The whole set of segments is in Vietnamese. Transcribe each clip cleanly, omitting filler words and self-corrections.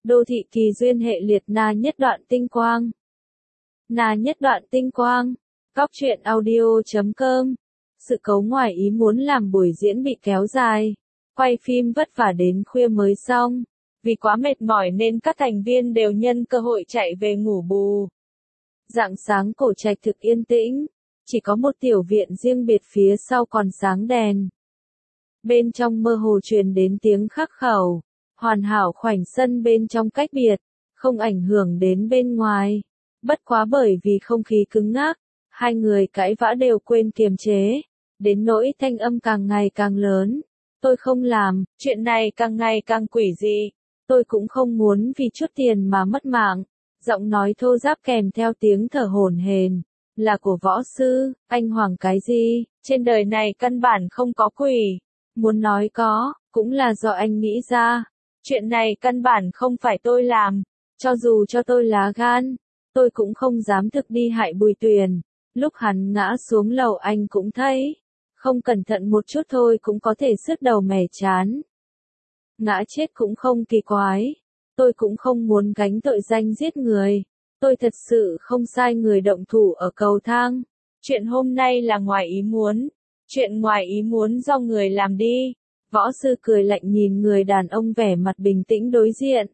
Đô thị kỳ duyên hệ liệt na nhất đoạn tinh quang. Na nhất đoạn tinh quang. Góc truyện audio.com. Sự cố ngoài ý muốn làm buổi diễn bị kéo dài. Quay phim vất vả đến khuya mới xong. Vì quá mệt mỏi nên các thành viên đều nhân cơ hội chạy về ngủ bù. Rạng sáng Cổ Trạch thực yên tĩnh. Chỉ có một tiểu viện riêng biệt phía sau còn sáng đèn. Bên trong mơ hồ truyền đến tiếng khắc khẩu. Hoàn hảo khoảnh sân bên trong cách biệt, không ảnh hưởng đến bên ngoài. Bất quá bởi vì không khí cứng ngắc, hai người cãi vã đều quên kiềm chế, đến nỗi thanh âm càng ngày càng lớn. Tôi không làm, chuyện này càng ngày càng quỷ dị. Tôi cũng không muốn vì chút tiền mà mất mạng. Giọng nói thô ráp kèm theo tiếng thở hổn hển, là của võ sư. Anh hoảng cái gì? Trên đời này căn bản không có quỷ. Muốn nói có, cũng là do anh nghĩ ra. Chuyện này căn bản không phải tôi làm, cho dù cho tôi lá gan, tôi cũng không dám thực đi hại Bùi Tuyền. Lúc hắn ngã xuống lầu anh cũng thấy, không cẩn thận một chút thôi cũng có thể sứt đầu mẻ chán. Ngã chết cũng không kỳ quái, tôi cũng không muốn gánh tội danh giết người, tôi thật sự không sai người động thủ ở cầu thang. Chuyện hôm nay là ngoài ý muốn, chuyện ngoài ý muốn do người làm đi. Võ sư cười lạnh nhìn người đàn ông vẻ mặt bình tĩnh đối diện.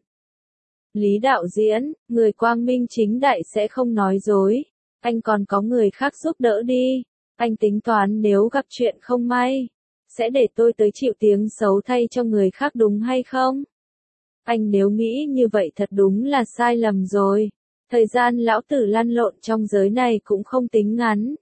Lý đạo diễn, người quang minh chính đại sẽ không nói dối. Anh còn có người khác giúp đỡ đi. Anh tính toán nếu gặp chuyện không may, sẽ để tôi tới chịu tiếng xấu thay cho người khác đúng hay không? Anh nếu nghĩ như vậy thật đúng là sai lầm rồi. Thời gian lão tử lăn lộn trong giới này cũng không tính ngắn.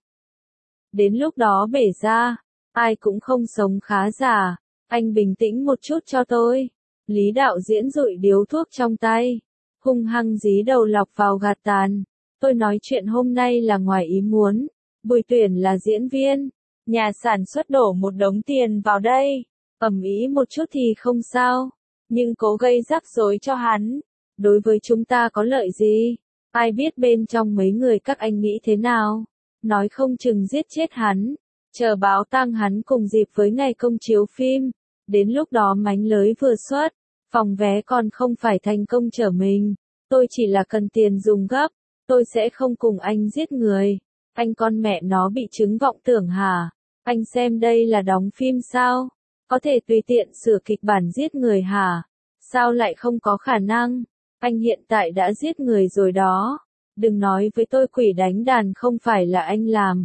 Đến lúc đó bể ra, ai cũng không sống khá giả. Anh bình tĩnh một chút cho tôi. Lý đạo diễn dụi điếu thuốc trong tay, hung hăng dí đầu lọc vào gạt tàn. Tôi nói chuyện hôm nay là ngoài ý muốn. Bùi Tuyển là diễn viên, nhà sản xuất đổ một đống tiền vào đây. Ầm ĩ một chút thì không sao, nhưng cố gây rắc rối cho hắn, đối với chúng ta có lợi gì? Ai biết bên trong mấy người các anh nghĩ thế nào? Nói không chừng giết chết hắn, chờ báo tang hắn cùng dịp với ngày công chiếu phim. Đến lúc đó mánh lới vừa xuất, phòng vé còn không phải thành công trở mình. Tôi chỉ là cần tiền dùng gấp, tôi sẽ không cùng anh giết người. Anh con mẹ nó bị chứng vọng tưởng hả? Anh xem đây là đóng phim sao? Có thể tùy tiện sửa kịch bản giết người hả? Sao lại không có khả năng? Anh hiện tại đã giết người rồi đó. Đừng nói với tôi quỷ đánh đàn không phải là anh làm.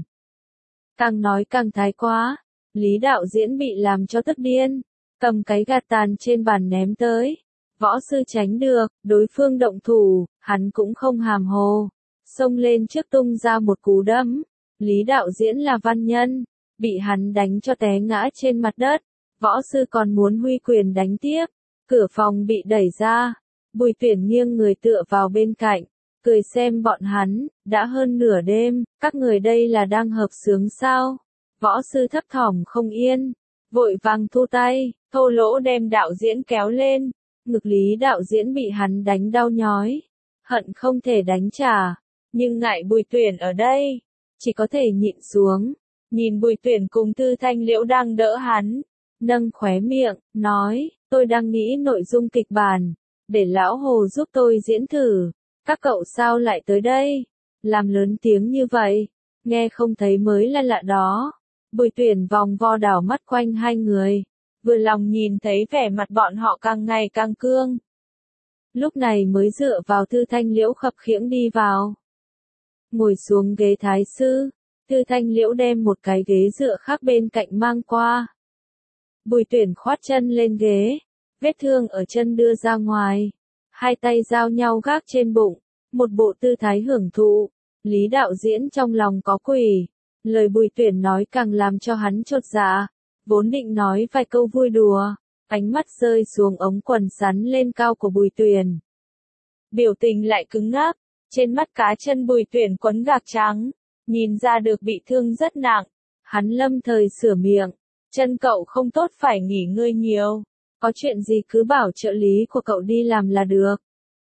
Càng nói càng thái quá. Lý đạo diễn bị làm cho tức điên. Cầm cái gạt tàn trên bàn ném tới. Võ sư tránh được, đối phương động thủ, hắn cũng không hàm hồ. Xông lên trước tung ra một cú đấm. Lý đạo diễn là văn nhân, bị hắn đánh cho té ngã trên mặt đất. Võ sư còn muốn huy quyền đánh tiếp. Cửa phòng bị đẩy ra. Bùi Tuyển nghiêng người tựa vào bên cạnh, cười xem bọn hắn. Đã hơn nửa đêm, các người đây là đang hợp xướng sao? Võ sư thấp thỏm không yên, vội vàng thu tay, thô lỗ đem đạo diễn kéo lên. Ngực Lý đạo diễn bị hắn đánh đau nhói, hận không thể đánh trả, nhưng ngại Bùi Tuyển ở đây, chỉ có thể nhịn xuống. Nhìn Bùi Tuyển cùng Tư Thanh Liễu đang đỡ hắn, nâng khóe miệng, nói, tôi đang nghĩ nội dung kịch bản, để lão Hồ giúp tôi diễn thử. Các cậu sao lại tới đây? Làm lớn tiếng như vậy, nghe không thấy mới là lạ đó. Bùi Tuyển vòng vo đảo mắt quanh hai người, vừa lòng nhìn thấy vẻ mặt bọn họ càng ngày càng cương. Lúc này mới dựa vào Tư Thanh Liễu khập khiễng đi vào. Ngồi xuống ghế thái sư, Tư Thanh Liễu đem một cái ghế dựa khác bên cạnh mang qua. Bùi Tuyển khoát chân lên ghế, vết thương ở chân đưa ra ngoài, hai tay giao nhau gác trên bụng, một bộ tư thái hưởng thụ. Lý đạo diễn trong lòng có quỷ, lời Bùi Tuyển nói càng làm cho hắn chột dạ, vốn định nói vài câu vui đùa, ánh mắt rơi xuống ống quần sắn lên cao của Bùi Tuyển. Biểu tình lại cứng ngắc, trên mắt cá chân Bùi Tuyển quấn gạc trắng, nhìn ra được bị thương rất nặng. Hắn lâm thời sửa miệng, chân cậu không tốt phải nghỉ ngơi nhiều, có chuyện gì cứ bảo trợ lý của cậu đi làm là được.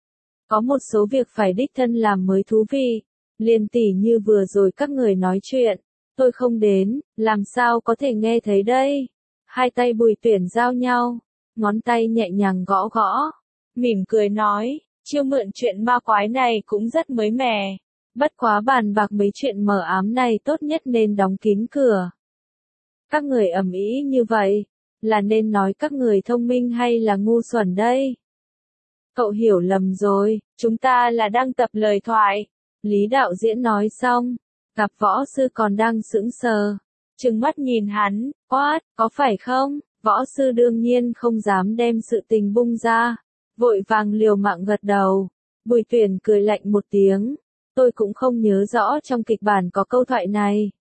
Có một số việc phải đích thân làm mới thú vị, liền tỉ như vừa rồi các người nói chuyện, tôi không đến, làm sao có thể nghe thấy đây. Hai tay Bùi Tuyển giao nhau, ngón tay nhẹ nhàng gõ gõ, mỉm cười nói, chiêu mượn chuyện ma quái này cũng rất mới mẻ. Bất quá bàn bạc mấy chuyện mờ ám này tốt nhất nên đóng kín cửa. Các người ầm ĩ như vậy, là nên nói các người thông minh hay là ngu xuẩn đây? Cậu hiểu lầm rồi, chúng ta là đang tập lời thoại. Lý đạo diễn nói xong, gặp võ sư còn đang sững sờ, trừng mắt nhìn hắn, quát, có phải không? Võ sư đương nhiên không dám đem sự tình bung ra, vội vàng liều mạng gật đầu. Bùi Tuyển cười lạnh một tiếng, tôi cũng không nhớ rõ trong kịch bản có câu thoại này.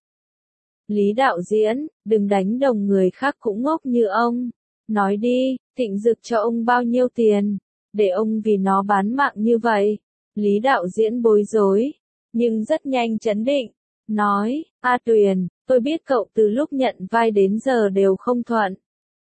Lý đạo diễn, đừng đánh đồng người khác cũng ngốc như ông. Nói đi, Thịnh Dực cho ông bao nhiêu tiền, để ông vì nó bán mạng như vậy. Lý đạo diễn bối rối, nhưng rất nhanh trấn định, nói, A Tuyền, tôi biết cậu từ lúc nhận vai đến giờ đều không thuận.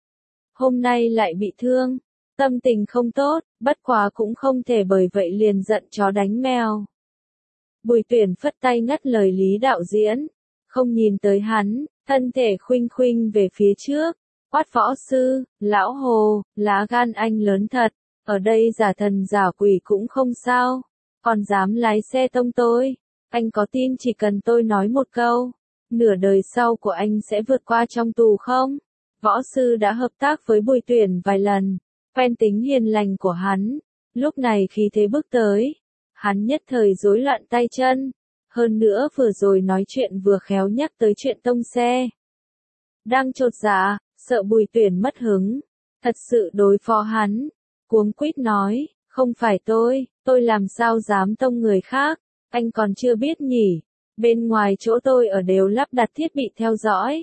Hôm nay lại bị thương, tâm tình không tốt, bất quá cũng không thể bởi vậy liền giận chó đánh mèo. Bùi Tuyển phất tay ngắt lời Lý đạo diễn, không nhìn tới hắn, thân thể khuynh khuynh về phía trước, quát võ sư, lão hồ, lá gan anh lớn thật, ở đây giả thần giả quỷ cũng không sao, còn dám lái xe tông tôi, anh có tin chỉ cần tôi nói một câu, nửa đời sau của anh sẽ vượt qua trong tù không? Võ sư đã hợp tác với Bùi Tuyển vài lần, quen tính hiền lành của hắn, lúc này khí thế bước tới, hắn nhất thời rối loạn tay chân. Hơn nữa vừa rồi nói chuyện vừa khéo nhắc tới chuyện tông xe. Đang chột dạ, sợ Bùi Tuyển mất hứng. Thật sự đối phó hắn. Cuống quýt nói, không phải tôi làm sao dám tông người khác, anh còn chưa biết nhỉ. Bên ngoài chỗ tôi ở đều lắp đặt thiết bị theo dõi.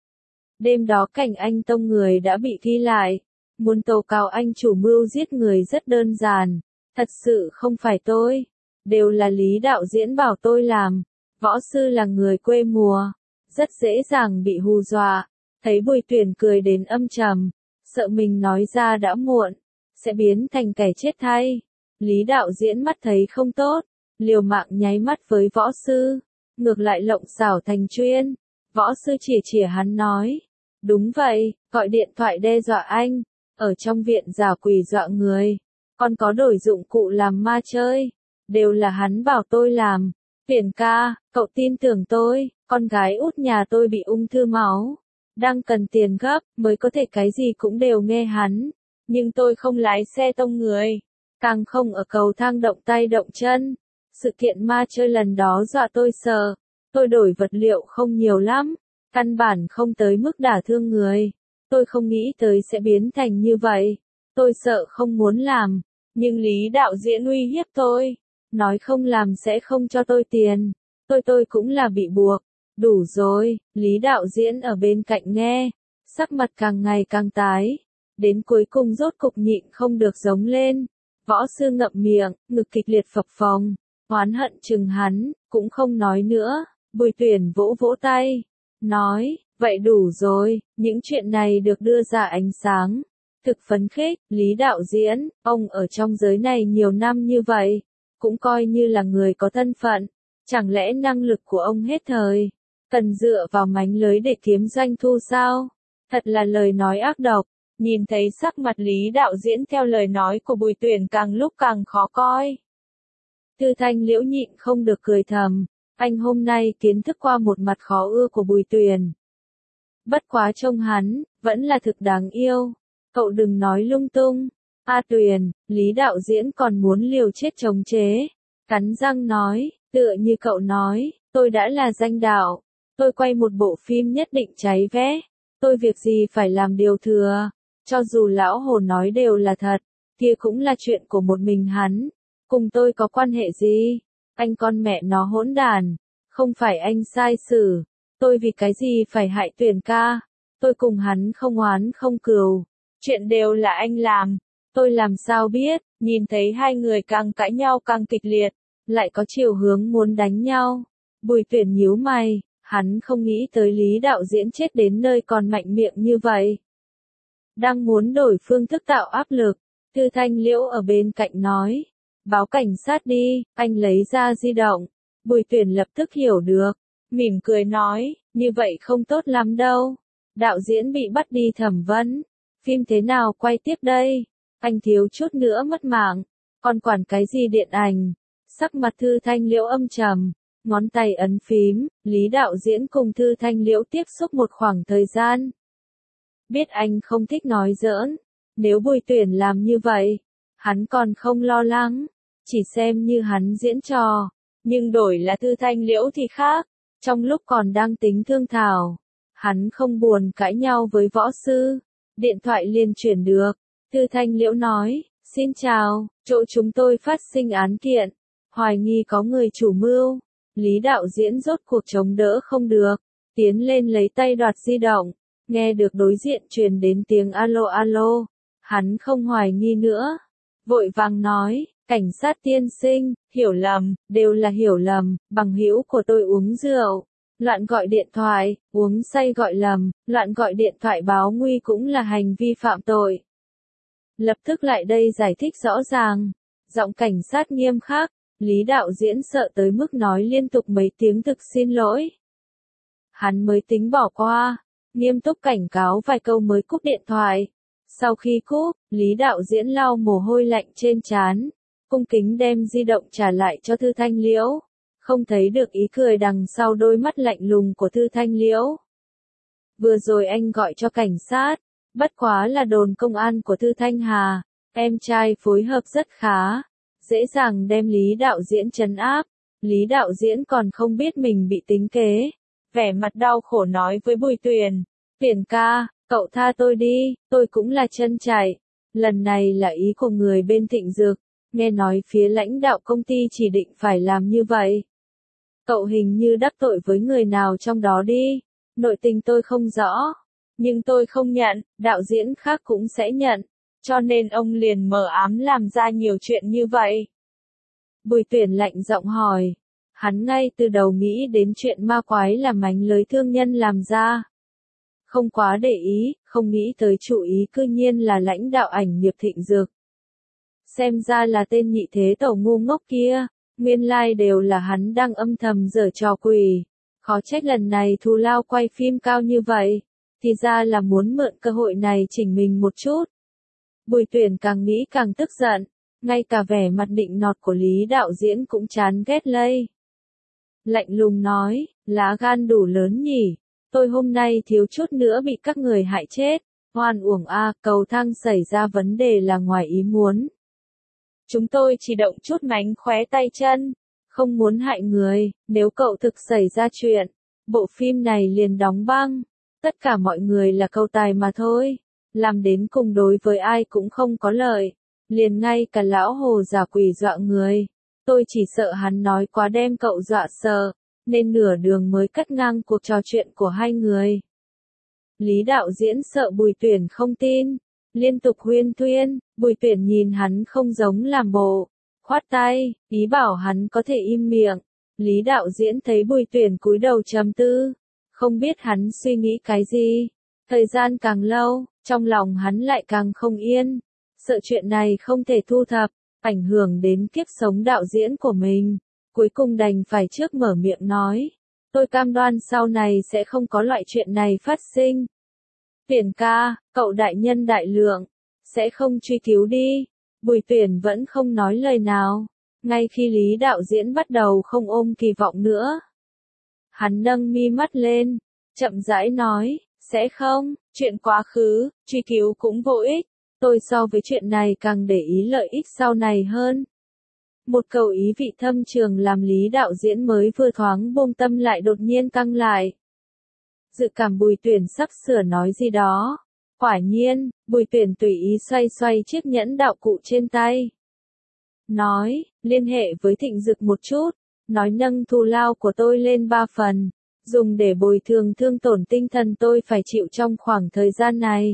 Đêm đó cảnh anh tông người đã bị ghi lại. Muốn tố cáo anh chủ mưu giết người rất đơn giản. Thật sự không phải tôi. Đều là Lý đạo diễn bảo tôi làm. Võ sư là người quê mùa, rất dễ dàng bị hù dọa. Thấy Bùi Tuyển cười đến âm trầm, sợ mình nói ra đã muộn, sẽ biến thành kẻ chết thay. Lý đạo diễn mắt thấy không tốt, liều mạng nháy mắt với võ sư, ngược lại lộng xảo thành chuyên. Võ sư chỉa hắn nói, đúng vậy, gọi điện thoại đe dọa anh, ở trong viện giả quỷ dọa người, còn có đổi dụng cụ làm ma chơi. Đều là hắn bảo tôi làm. Tuyển ca, cậu tin tưởng tôi, con gái út nhà tôi bị ung thư máu. Đang cần tiền gấp, mới có thể cái gì cũng đều nghe hắn. Nhưng tôi không lái xe tông người. Càng không ở cầu thang động tay động chân. Sự kiện ma chơi lần đó dọa tôi sợ. Tôi đổi vật liệu không nhiều lắm. Căn bản không tới mức đả thương người. Tôi không nghĩ tới sẽ biến thành như vậy. Tôi sợ không muốn làm. Nhưng Lý đạo diễn uy hiếp tôi. Nói không làm sẽ không cho tôi tiền. Tôi cũng là bị buộc. Đủ rồi, Lý đạo diễn ở bên cạnh nghe. Sắc mặt càng ngày càng tái. Đến cuối cùng rốt cục nhịn không được giống lên. Võ sư ngậm miệng, ngực kịch liệt phập phồng. Oán hận chừng hắn, cũng không nói nữa. Bùi Tuyển vỗ vỗ tay. Nói, vậy đủ rồi, những chuyện này được đưa ra ánh sáng. Thực phấn khích, Lý đạo diễn, ông ở trong giới này nhiều năm như vậy. Cũng coi như là người có thân phận, chẳng lẽ năng lực của ông hết thời, cần dựa vào mánh lưới để kiếm doanh thu sao? Thật là lời nói ác độc, nhìn thấy sắc mặt Lý đạo diễn theo lời nói của Bùi Tuyển càng lúc càng khó coi. Thư Thanh Liễu nhịn không được cười thầm, anh hôm nay kiến thức qua một mặt khó ưa của Bùi Tuyển. Bất quá trông hắn, vẫn là thực đáng yêu, cậu đừng nói lung tung. A Tuyền, Lý đạo diễn còn muốn liều chết chống chế. Cắn răng nói, tựa như cậu nói, tôi đã là danh đạo. Tôi quay một bộ phim nhất định cháy vé. Tôi việc gì phải làm điều thừa. Cho dù lão hồ nói đều là thật, kia cũng là chuyện của một mình hắn. Cùng tôi có quan hệ gì? Anh con mẹ nó hỗn đàn. Không phải anh sai xử. Tôi vì cái gì phải hại Tuyền ca. Tôi cùng hắn không oán không cừu. Chuyện đều là anh làm. Tôi làm sao biết, nhìn thấy hai người càng cãi nhau càng kịch liệt, lại có chiều hướng muốn đánh nhau. Bùi Tuyển nhíu mày, hắn không nghĩ tới Lý đạo diễn chết đến nơi còn mạnh miệng như vậy. Đang muốn đổi phương thức tạo áp lực, Thư Thanh Liễu ở bên cạnh nói, báo cảnh sát đi, anh lấy ra di động. Bùi Tuyển lập tức hiểu được, mỉm cười nói, như vậy không tốt lắm đâu. Đạo diễn bị bắt đi thẩm vấn, phim thế nào quay tiếp đây? Anh thiếu chút nữa mất mạng, còn quản cái gì điện ảnh? Sắc mặt Thư Thanh Liễu âm trầm, ngón tay ấn phím, Lý đạo diễn cùng Thư Thanh Liễu tiếp xúc một khoảng thời gian. Biết anh không thích nói giỡn, nếu Bùi Tuyển làm như vậy, hắn còn không lo lắng, chỉ xem như hắn diễn trò, nhưng đổi là Thư Thanh Liễu thì khác, trong lúc còn đang tính thương thảo, hắn không buồn cãi nhau với võ sư, điện thoại liền chuyển được, Thư Thanh Liễu nói, xin chào, chỗ chúng tôi phát sinh án kiện, hoài nghi có người chủ mưu, Lý đạo diễn rốt cuộc chống đỡ không được, tiến lên lấy tay đoạt di động, nghe được đối diện truyền đến tiếng alo alo, hắn không hoài nghi nữa, vội vàng nói, cảnh sát tiên sinh, hiểu lầm, đều là hiểu lầm, bằng hữu của tôi uống rượu, loạn gọi điện thoại, uống say gọi lầm, loạn gọi điện thoại báo nguy cũng là hành vi phạm tội. Lập tức lại đây giải thích rõ ràng, giọng cảnh sát nghiêm khắc, Lý đạo diễn sợ tới mức nói liên tục mấy tiếng thực xin lỗi. Hắn mới tính bỏ qua, nghiêm túc cảnh cáo vài câu mới cúp điện thoại. Sau khi cúp, Lý đạo diễn lau mồ hôi lạnh trên trán, cung kính đem di động trả lại cho Thư Thanh Liễu, không thấy được ý cười đằng sau đôi mắt lạnh lùng của Thư Thanh Liễu. Vừa rồi anh gọi cho cảnh sát, bất quá là đồn công an của Thư Thanh Hà, em trai phối hợp rất khá, dễ dàng đem Lý đạo diễn trấn áp, Lý đạo diễn còn không biết mình bị tính kế, vẻ mặt đau khổ nói với Bùi Tuyển, Tuyển ca, cậu tha tôi đi, tôi cũng là chân chạy, lần này là ý của người bên Thịnh Dược, nghe nói phía lãnh đạo công ty chỉ định phải làm như vậy. Cậu hình như đắc tội với người nào trong đó đi, nội tình tôi không rõ, nhưng tôi không nhận, đạo diễn khác cũng sẽ nhận, cho nên ông liền mờ ám làm ra nhiều chuyện như vậy. Bùi Tuyển lạnh giọng hỏi, hắn ngay từ đầu nghĩ đến chuyện ma quái là mánh lới thương nhân làm ra. Không quá để ý, không nghĩ tới chủ ý cư nhiên là lãnh đạo ảnh nghiệp Thịnh Dược. Xem ra là tên nhị thế tổ ngu ngốc kia, nguyên lai đều là hắn đang âm thầm giở trò quỷ. Khó trách lần này thù lao quay phim cao như vậy, thì ra là muốn mượn cơ hội này chỉnh mình một chút. Bùi Tuyển càng nghĩ càng tức giận, ngay cả vẻ mặt định nọt của Lý đạo diễn cũng chán ghét lây. Lạnh lùng nói, lá gan đủ lớn nhỉ, tôi hôm nay thiếu chút nữa bị các người hại chết, oan uổng a, cầu thang xảy ra vấn đề là ngoài ý muốn. Chúng tôi chỉ động chút mánh khóe tay chân, không muốn hại người, nếu cậu thực xảy ra chuyện, bộ phim này liền đóng băng, tất cả mọi người là câu tài mà thôi, làm đến cùng đối với ai cũng không có lợi, liền ngay cả lão hồ giả quỷ dọa người, tôi chỉ sợ hắn nói quá đem cậu dọa sợ, nên nửa đường mới cắt ngang cuộc trò chuyện của hai người. Lý đạo diễn sợ Bùi Tuyển không tin, liên tục huyên thuyên, Bùi Tuyển nhìn hắn không giống làm bộ, khoát tay, ý bảo hắn có thể im miệng. Lý đạo diễn thấy Bùi Tuyển cúi đầu trầm tư, không biết hắn suy nghĩ cái gì. Thời gian càng lâu, trong lòng hắn lại càng không yên, sợ chuyện này không thể thu thập, ảnh hưởng đến kiếp sống đạo diễn của mình. Cuối cùng đành phải trước mở miệng nói, tôi cam đoan sau này sẽ không có loại chuyện này phát sinh. Tuyển ca, cậu đại nhân đại lượng, sẽ không truy cứu đi. Bùi Tuyển vẫn không nói lời nào, ngay khi Lý đạo diễn bắt đầu không ôm kỳ vọng nữa. Hắn nâng mi mắt lên, chậm rãi nói, sẽ không, chuyện quá khứ, truy cứu cũng vô ích, tôi so với chuyện này càng để ý lợi ích sau này hơn. Một câu ý vị thâm trường làm Lý đạo diễn mới vừa thoáng buông tâm lại đột nhiên căng lại. Dự cảm Bùi Tuyển sắp sửa nói gì đó. Quả nhiên, Bùi Tuyển tùy ý xoay xoay chiếc nhẫn đạo cụ trên tay. Nói, liên hệ với Thịnh Dực một chút, nói nâng thù lao của tôi lên 3 phần, dùng để bồi thường thương tổn tinh thần tôi phải chịu trong khoảng thời gian này.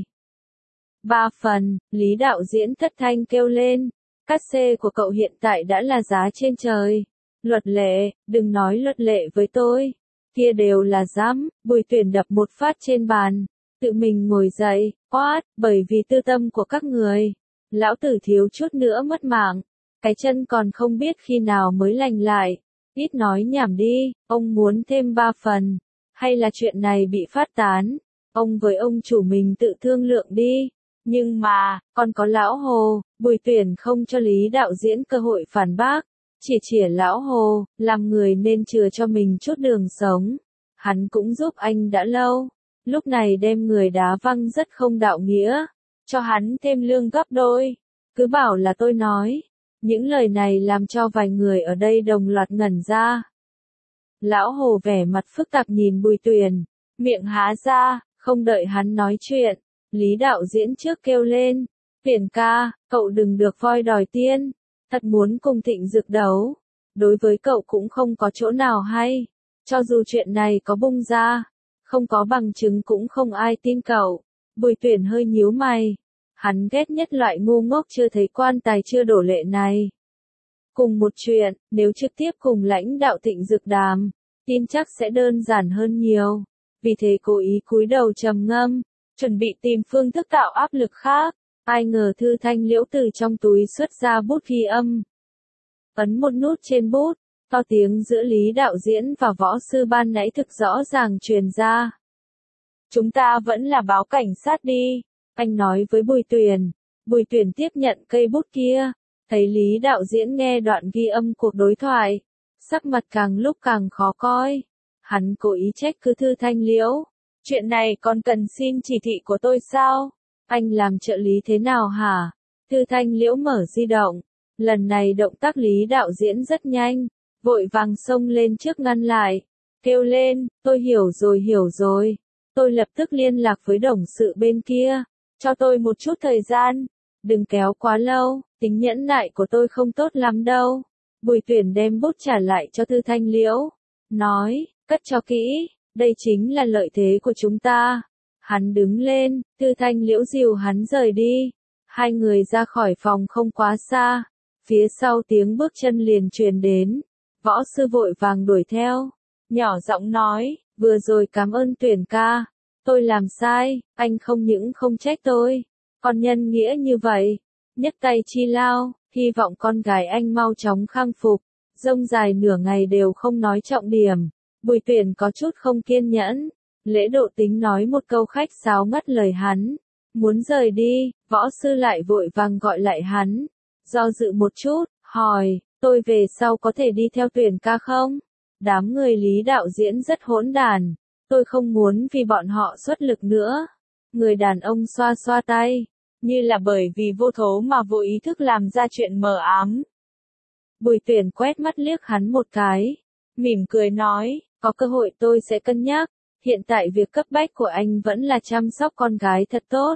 3 phần, Lý đạo diễn thất thanh kêu lên, cát xê của cậu hiện tại đã là giá trên trời. Luật lệ, đừng nói luật lệ với tôi, kia đều là dám. Bùi Tuyển đập một phát trên bàn, tự mình ngồi dậy, quát, bởi vì tư tâm của các người, lão tử thiếu chút nữa mất mạng, cái chân còn không biết khi nào mới lành lại, ít nói nhảm đi, ông muốn thêm 3 phần, hay là chuyện này bị phát tán, ông với ông chủ mình tự thương lượng đi, Nhưng mà, còn có lão Hồ, Bùi Tuyển không cho Lý đạo diễn cơ hội phản bác, chỉ chỉa lão Hồ, làm người nên chừa cho mình chút đường sống. Hắn cũng giúp anh đã lâu, lúc này đem người đá văng rất không đạo nghĩa, cho hắn thêm lương gấp đôi. Cứ bảo là tôi nói. Những lời này làm cho vài người ở đây đồng loạt ngẩn ra. Lão Hồ vẻ mặt phức tạp nhìn Bùi Tuyển, miệng há ra, không đợi hắn nói chuyện. Lý đạo diễn trước kêu lên, Tuyển ca, cậu đừng được voi đòi tiên, thật muốn cùng Thịnh Dực đấu. Đối với cậu cũng không có chỗ nào hay, cho dù chuyện này có bung ra, không có bằng chứng cũng không ai tin cậu. Bùi Tuyển hơi nhíu mày, hắn ghét nhất loại ngu ngốc chưa thấy quan tài chưa đổ lệ này. Cùng một chuyện, nếu trực tiếp cùng lãnh đạo Thịnh Dực đàm, tin chắc sẽ đơn giản hơn nhiều. Vì thế cố ý cúi đầu trầm ngâm, chuẩn bị tìm phương thức tạo áp lực khác. Ai ngờ Thư Thanh Liễu từ trong túi xuất ra bút ghi âm. Ấn một nút trên bút, to tiếng giữa Lý đạo diễn và võ sư ban nãy thực rõ ràng truyền ra. Chúng ta vẫn là báo cảnh sát đi, anh nói với Bùi Tuyển. Bùi Tuyển tiếp nhận cây bút kia, thấy Lý đạo diễn nghe đoạn ghi âm cuộc đối thoại, sắc mặt càng lúc càng khó coi. Hắn cố ý trách cứ Thư Thanh Liễu. Chuyện này còn cần xin chỉ thị của tôi sao? Anh làm trợ lý thế nào hả? Thư Thanh Liễu mở di động. Lần này động tác Lý đạo diễn rất nhanh, vội vàng xông lên trước ngăn lại. Kêu lên, tôi hiểu rồi. Tôi lập tức liên lạc với đồng sự bên kia. Cho tôi một chút thời gian. Đừng kéo quá lâu, tính nhẫn nại của tôi không tốt lắm đâu. Bùi Tuyển đem bút trả lại cho Thư Thanh Liễu. Nói, cất cho kỹ, đây chính là lợi thế của chúng ta. Hắn đứng lên, Thư Thanh Liễu dìu hắn rời đi. Hai người ra khỏi phòng không quá xa. Phía sau tiếng bước chân liền truyền đến. Võ sư vội vàng đuổi theo. Nhỏ giọng nói, vừa rồi cảm ơn Tuyển ca. Tôi làm sai, anh không những không trách tôi. Còn nhân nghĩa như vậy. Nhấc tay chi lao, hy vọng con gái anh mau chóng khang phục. Rông dài nửa ngày đều không nói trọng điểm. Bùi Tuyển có chút không kiên nhẫn. Lễ Độ tính nói một câu khách sáo ngắt lời hắn. Muốn rời đi, võ sư lại vội vàng gọi lại hắn. Do dự một chút, hỏi, tôi về sau có thể đi theo Tuyển ca không? Đám người Lý đạo diễn rất hỗn đản. Tôi không muốn vì bọn họ xuất lực nữa. Người đàn ông xoa xoa tay, như là bởi vì vô thố mà vô ý thức làm ra chuyện mờ ám. Bùi Tuyển quét mắt liếc hắn một cái, mỉm cười nói, có cơ hội tôi sẽ cân nhắc. Hiện tại việc cấp bách của anh vẫn là chăm sóc con gái thật tốt.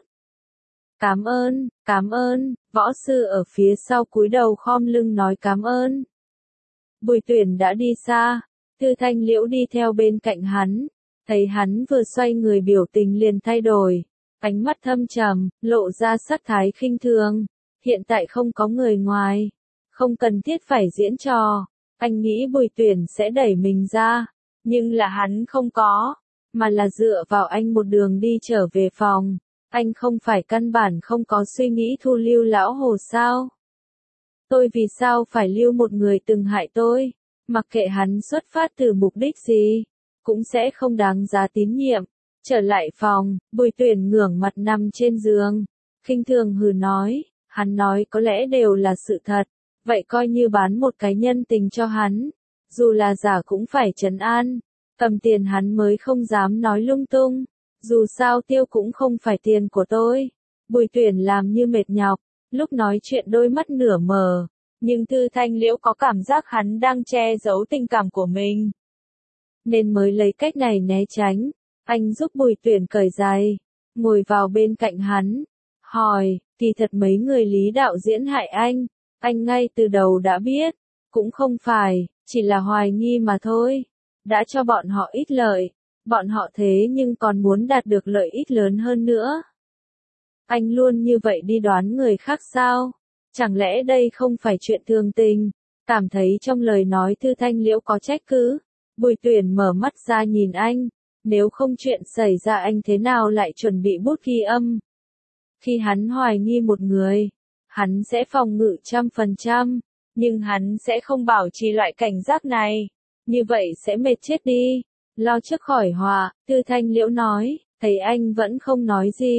Cảm ơn, võ sư ở phía sau cúi đầu khom lưng nói cảm ơn. Bùi Tuyển đã đi xa, Thư Thanh Liễu đi theo bên cạnh hắn, thấy hắn vừa xoay người biểu tình liền thay đổi, ánh mắt thâm trầm, lộ ra sắc thái khinh thường. Hiện tại không có người ngoài, không cần thiết phải diễn trò. Anh nghĩ Bùi Tuyển sẽ đẩy mình ra, nhưng là hắn không có, mà là dựa vào anh một đường đi trở về phòng. Anh không phải căn bản không có suy nghĩ thu lưu lão Hồ sao? Tôi vì sao phải lưu một người từng hại tôi? Mặc kệ hắn xuất phát từ mục đích gì, cũng sẽ không đáng giá tín nhiệm. Trở lại phòng, Bùi Tuyển ngửa mặt nằm trên giường, khinh thường hừ nói, hắn nói có lẽ đều là sự thật, vậy coi như bán một cái nhân tình cho hắn, dù là giả cũng phải trấn an, cầm tiền hắn mới không dám nói lung tung, dù sao tiêu cũng không phải tiền của tôi. Bùi Tuyển làm như mệt nhọc, lúc nói chuyện đôi mắt nửa mờ, nhưng Thư Thanh Liễu có cảm giác hắn đang che giấu tình cảm của mình, nên mới lấy cách này né tránh. Anh giúp Bùi Tuyển cởi giày, ngồi vào bên cạnh hắn, hỏi, kỳ thật mấy người Lý đạo diễn hại anh ngay từ đầu đã biết, cũng không phải, chỉ là hoài nghi mà thôi, đã cho bọn họ ít lợi, bọn họ thế nhưng còn muốn đạt được lợi ích lớn hơn nữa. Anh luôn như vậy đi đoán người khác sao? Chẳng lẽ đây không phải chuyện thường tình? Cảm thấy trong lời nói Thư Thanh Liễu có trách cứ, Bùi Tuyển mở mắt ra nhìn anh. Nếu không chuyện xảy ra anh thế nào lại chuẩn bị bút ghi âm? Khi hắn hoài nghi một người, hắn sẽ phòng ngự 100%, nhưng hắn sẽ không bảo trì loại cảnh giác này. Như vậy sẽ mệt chết đi. Lo trước khỏi họa, Thư Thanh Liễu nói, thấy anh vẫn không nói gì.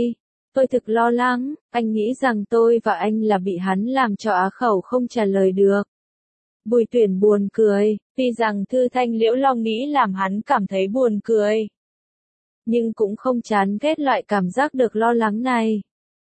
Tôi thực lo lắng, anh nghĩ rằng tôi và anh là bị hắn làm cho á khẩu không trả lời được. Bùi Tuyển buồn cười, tuy rằng Thư Thanh Liễu lo nghĩ làm hắn cảm thấy buồn cười. Nhưng cũng không chán ghét loại cảm giác được lo lắng này.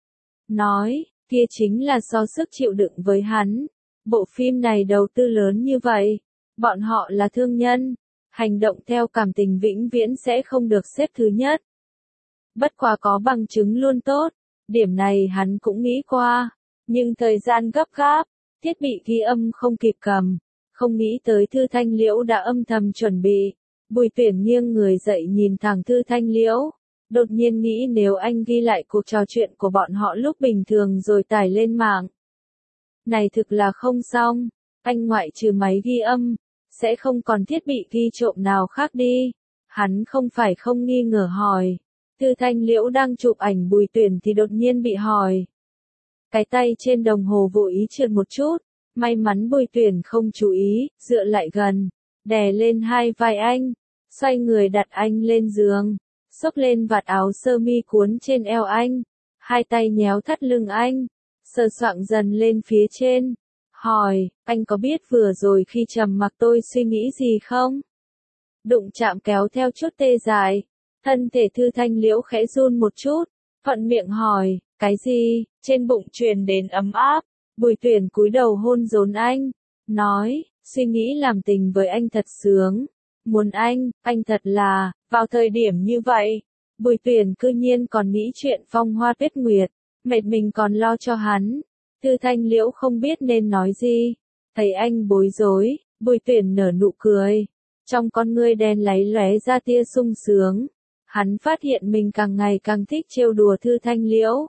Nói, kia chính là do sức chịu đựng với hắn. Bộ phim này đầu tư lớn như vậy, bọn họ là thương nhân, hành động theo cảm tình vĩnh viễn sẽ không được xếp thứ nhất. Bất quá có bằng chứng luôn tốt, điểm này hắn cũng nghĩ qua, nhưng thời gian gấp gáp, thiết bị ghi âm không kịp cầm, không nghĩ tới Thư Thanh Liễu đã âm thầm chuẩn bị. Bùi Tuyển nghiêng người dậy nhìn thẳng Thư Thanh Liễu, đột nhiên nghĩ nếu anh ghi lại cuộc trò chuyện của bọn họ lúc bình thường rồi tải lên mạng. Này thực là không xong, anh ngoại trừ máy ghi âm, sẽ không còn thiết bị ghi trộm nào khác đi. Hắn không phải không nghi ngờ hỏi. Thư Thanh Liễu đang chụp ảnh Bùi Tuyển thì đột nhiên bị hỏi. Cái tay trên đồng hồ vô ý trượt một chút, may mắn Bùi Tuyển không chú ý, dựa lại gần, đè lên hai vai anh, xoay người đặt anh lên giường, xốc lên vạt áo sơ mi cuốn trên eo anh, hai tay nhéo thắt lưng anh, sờ soạng dần lên phía trên, hỏi, anh có biết vừa rồi khi trầm mặc tôi suy nghĩ gì không? Đụng chạm kéo theo chút tê dại, thân thể Thư Thanh Liễu khẽ run một chút, thuận miệng hỏi, cái gì? Trên bụng truyền đến ấm áp, Bùi Tuyển cúi đầu hôn dồn anh, nói, suy nghĩ làm tình với anh thật sướng, muốn anh thật là, vào thời điểm như vậy, Bùi Tuyển cư nhiên còn nghĩ chuyện phong hoa tuyết nguyệt, mệt mình còn lo cho hắn. Thư Thanh Liễu không biết nên nói gì, thấy anh bối rối, Bùi Tuyển nở nụ cười, trong con ngươi đen láy lóe ra tia sung sướng, hắn phát hiện mình càng ngày càng thích trêu đùa Thư Thanh Liễu.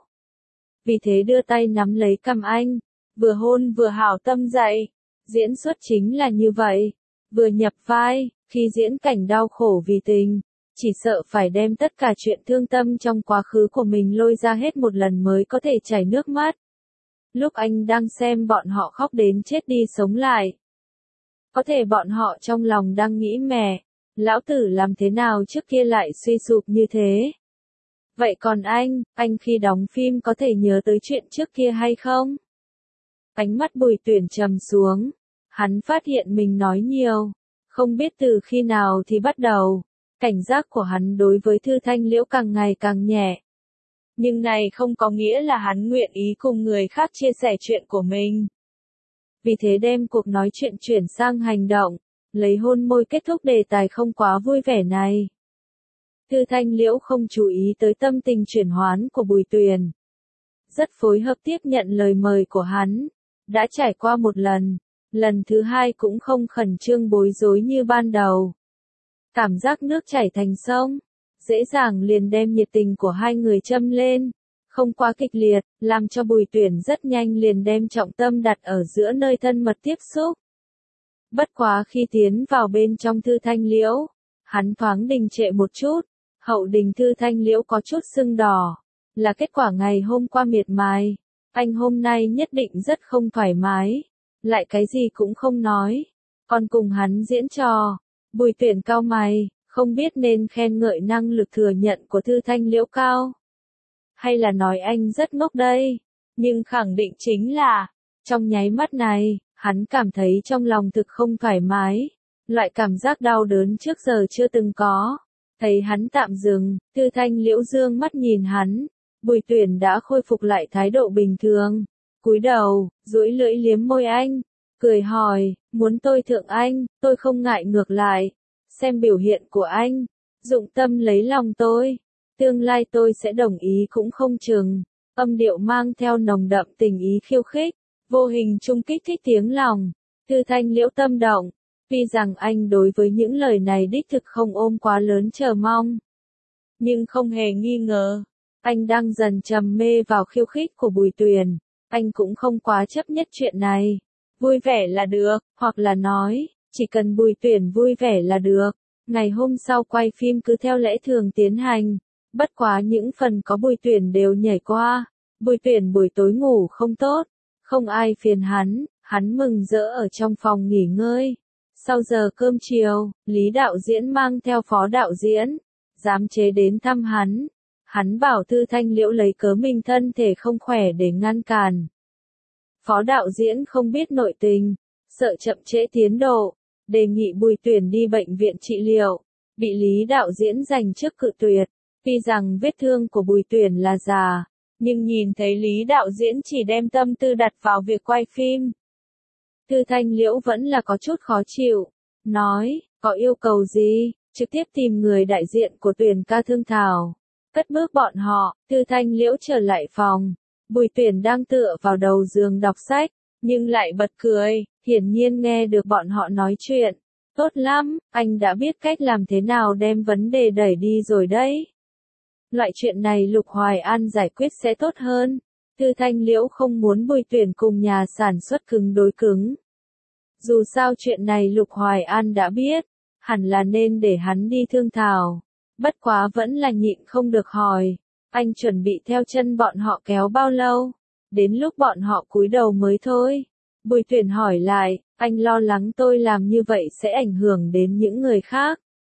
Vì thế đưa tay nắm lấy cằm anh, vừa hôn vừa hảo tâm dạy, diễn xuất chính là như vậy, vừa nhập vai, khi diễn cảnh đau khổ vì tình, chỉ sợ phải đem tất cả chuyện thương tâm trong quá khứ của mình lôi ra hết một lần mới có thể chảy nước mắt. Lúc anh đang xem bọn họ khóc đến chết đi sống lại, có thể bọn họ trong lòng đang nghĩ mẹ, lão tử làm thế nào trước kia lại suy sụp như thế. Vậy còn anh khi đóng phim có thể nhớ tới chuyện trước kia hay không? Ánh mắt Bùi Tuyển trầm xuống, hắn phát hiện mình nói nhiều, không biết từ khi nào thì bắt đầu, cảnh giác của hắn đối với Thư Thanh Liễu càng ngày càng nhẹ. Nhưng này không có nghĩa là hắn nguyện ý cùng người khác chia sẻ chuyện của mình. Vì thế đem cuộc nói chuyện chuyển sang hành động, lấy hôn môi kết thúc đề tài không quá vui vẻ này. Thư Thanh Liễu không chú ý tới tâm tình chuyển hoán của Bùi Tuyển. Rất phối hợp tiếp nhận lời mời của hắn. Đã trải qua một lần thứ hai cũng không khẩn trương bối rối như ban đầu. Cảm giác nước chảy thành sông, dễ dàng liền đem nhiệt tình của hai người châm lên. Không quá kịch liệt, làm cho Bùi Tuyển rất nhanh liền đem trọng tâm đặt ở giữa nơi thân mật tiếp xúc. Bất quá khi tiến vào bên trong Thư Thanh Liễu, hắn thoáng đình trệ một chút. Hậu đình Thư Thanh Liễu có chút sưng đỏ, là kết quả ngày hôm qua miệt mài. Anh hôm nay nhất định rất không thoải mái, lại cái gì cũng không nói, còn cùng hắn diễn trò. Bùi Tuyển cau mày, không biết nên khen ngợi năng lực thừa nhận của Thư Thanh Liễu cao, hay là nói anh rất ngốc đây, nhưng khẳng định chính là, trong nháy mắt này, hắn cảm thấy trong lòng thực không thoải mái, loại cảm giác đau đớn trước giờ chưa từng có. Thấy hắn tạm dừng, Thư Thanh Liễu dương mắt nhìn hắn, Bùi Tuyển đã khôi phục lại thái độ bình thường, cúi đầu, duỗi lưỡi liếm môi anh, cười hỏi, muốn tôi thượng anh, tôi không ngại ngược lại, xem biểu hiện của anh, dụng tâm lấy lòng tôi, tương lai tôi sẽ đồng ý cũng không chừng, âm điệu mang theo nồng đậm tình ý khiêu khích, vô hình chung kích thích tiếng lòng, Thư Thanh Liễu tâm động. Tuy rằng anh đối với những lời này đích thực không ôm quá lớn chờ mong, nhưng không hề nghi ngờ, anh đang dần trầm mê vào khiêu khích của Bùi Tuyển, anh cũng không quá chấp nhất chuyện này, vui vẻ là được, hoặc là nói, chỉ cần Bùi Tuyển vui vẻ là được. Ngày hôm sau quay phim cứ theo lẽ thường tiến hành, bất quá những phần có Bùi Tuyển đều nhảy qua, Bùi Tuyển buổi tối ngủ không tốt, không ai phiền hắn mừng rỡ ở trong phòng nghỉ ngơi. Sau giờ cơm chiều, Lý đạo diễn mang theo phó đạo diễn, giám chế đến thăm hắn. Hắn bảo Thư Thanh Liễu lấy cớ mình thân thể không khỏe để ngăn cản. Phó đạo diễn không biết nội tình, sợ chậm trễ tiến độ, đề nghị Bùi Tuyển đi bệnh viện trị liệu, bị Lý đạo diễn giành trước cự tuyệt. Tuy rằng vết thương của Bùi Tuyển là già, nhưng nhìn thấy Lý đạo diễn chỉ đem tâm tư đặt vào việc quay phim. Thư Thanh Liễu vẫn là có chút khó chịu, nói, có yêu cầu gì, trực tiếp tìm người đại diện của Tuyển ca thương thảo. Cất bước bọn họ, Thư Thanh Liễu trở lại phòng, Bùi Tuyển đang tựa vào đầu giường đọc sách, nhưng lại bật cười, hiển nhiên nghe được bọn họ nói chuyện. Tốt lắm, anh đã biết cách làm thế nào đem vấn đề đẩy đi rồi đấy. Loại chuyện này Lục Hoài An giải quyết sẽ tốt hơn. Thư Thanh Liễu không muốn Bùi Tuyển cùng nhà sản xuất cứng đối cứng. Dù sao chuyện này Lục Hoài An đã biết, hẳn là nên để hắn đi thương thảo. Bất quá vẫn là nhịn không được hỏi, anh chuẩn bị theo chân bọn họ kéo bao lâu? Đến lúc bọn họ cúi đầu mới thôi. Bùi Tuyển hỏi lại, anh lo lắng tôi làm như vậy sẽ ảnh hưởng đến những người khác.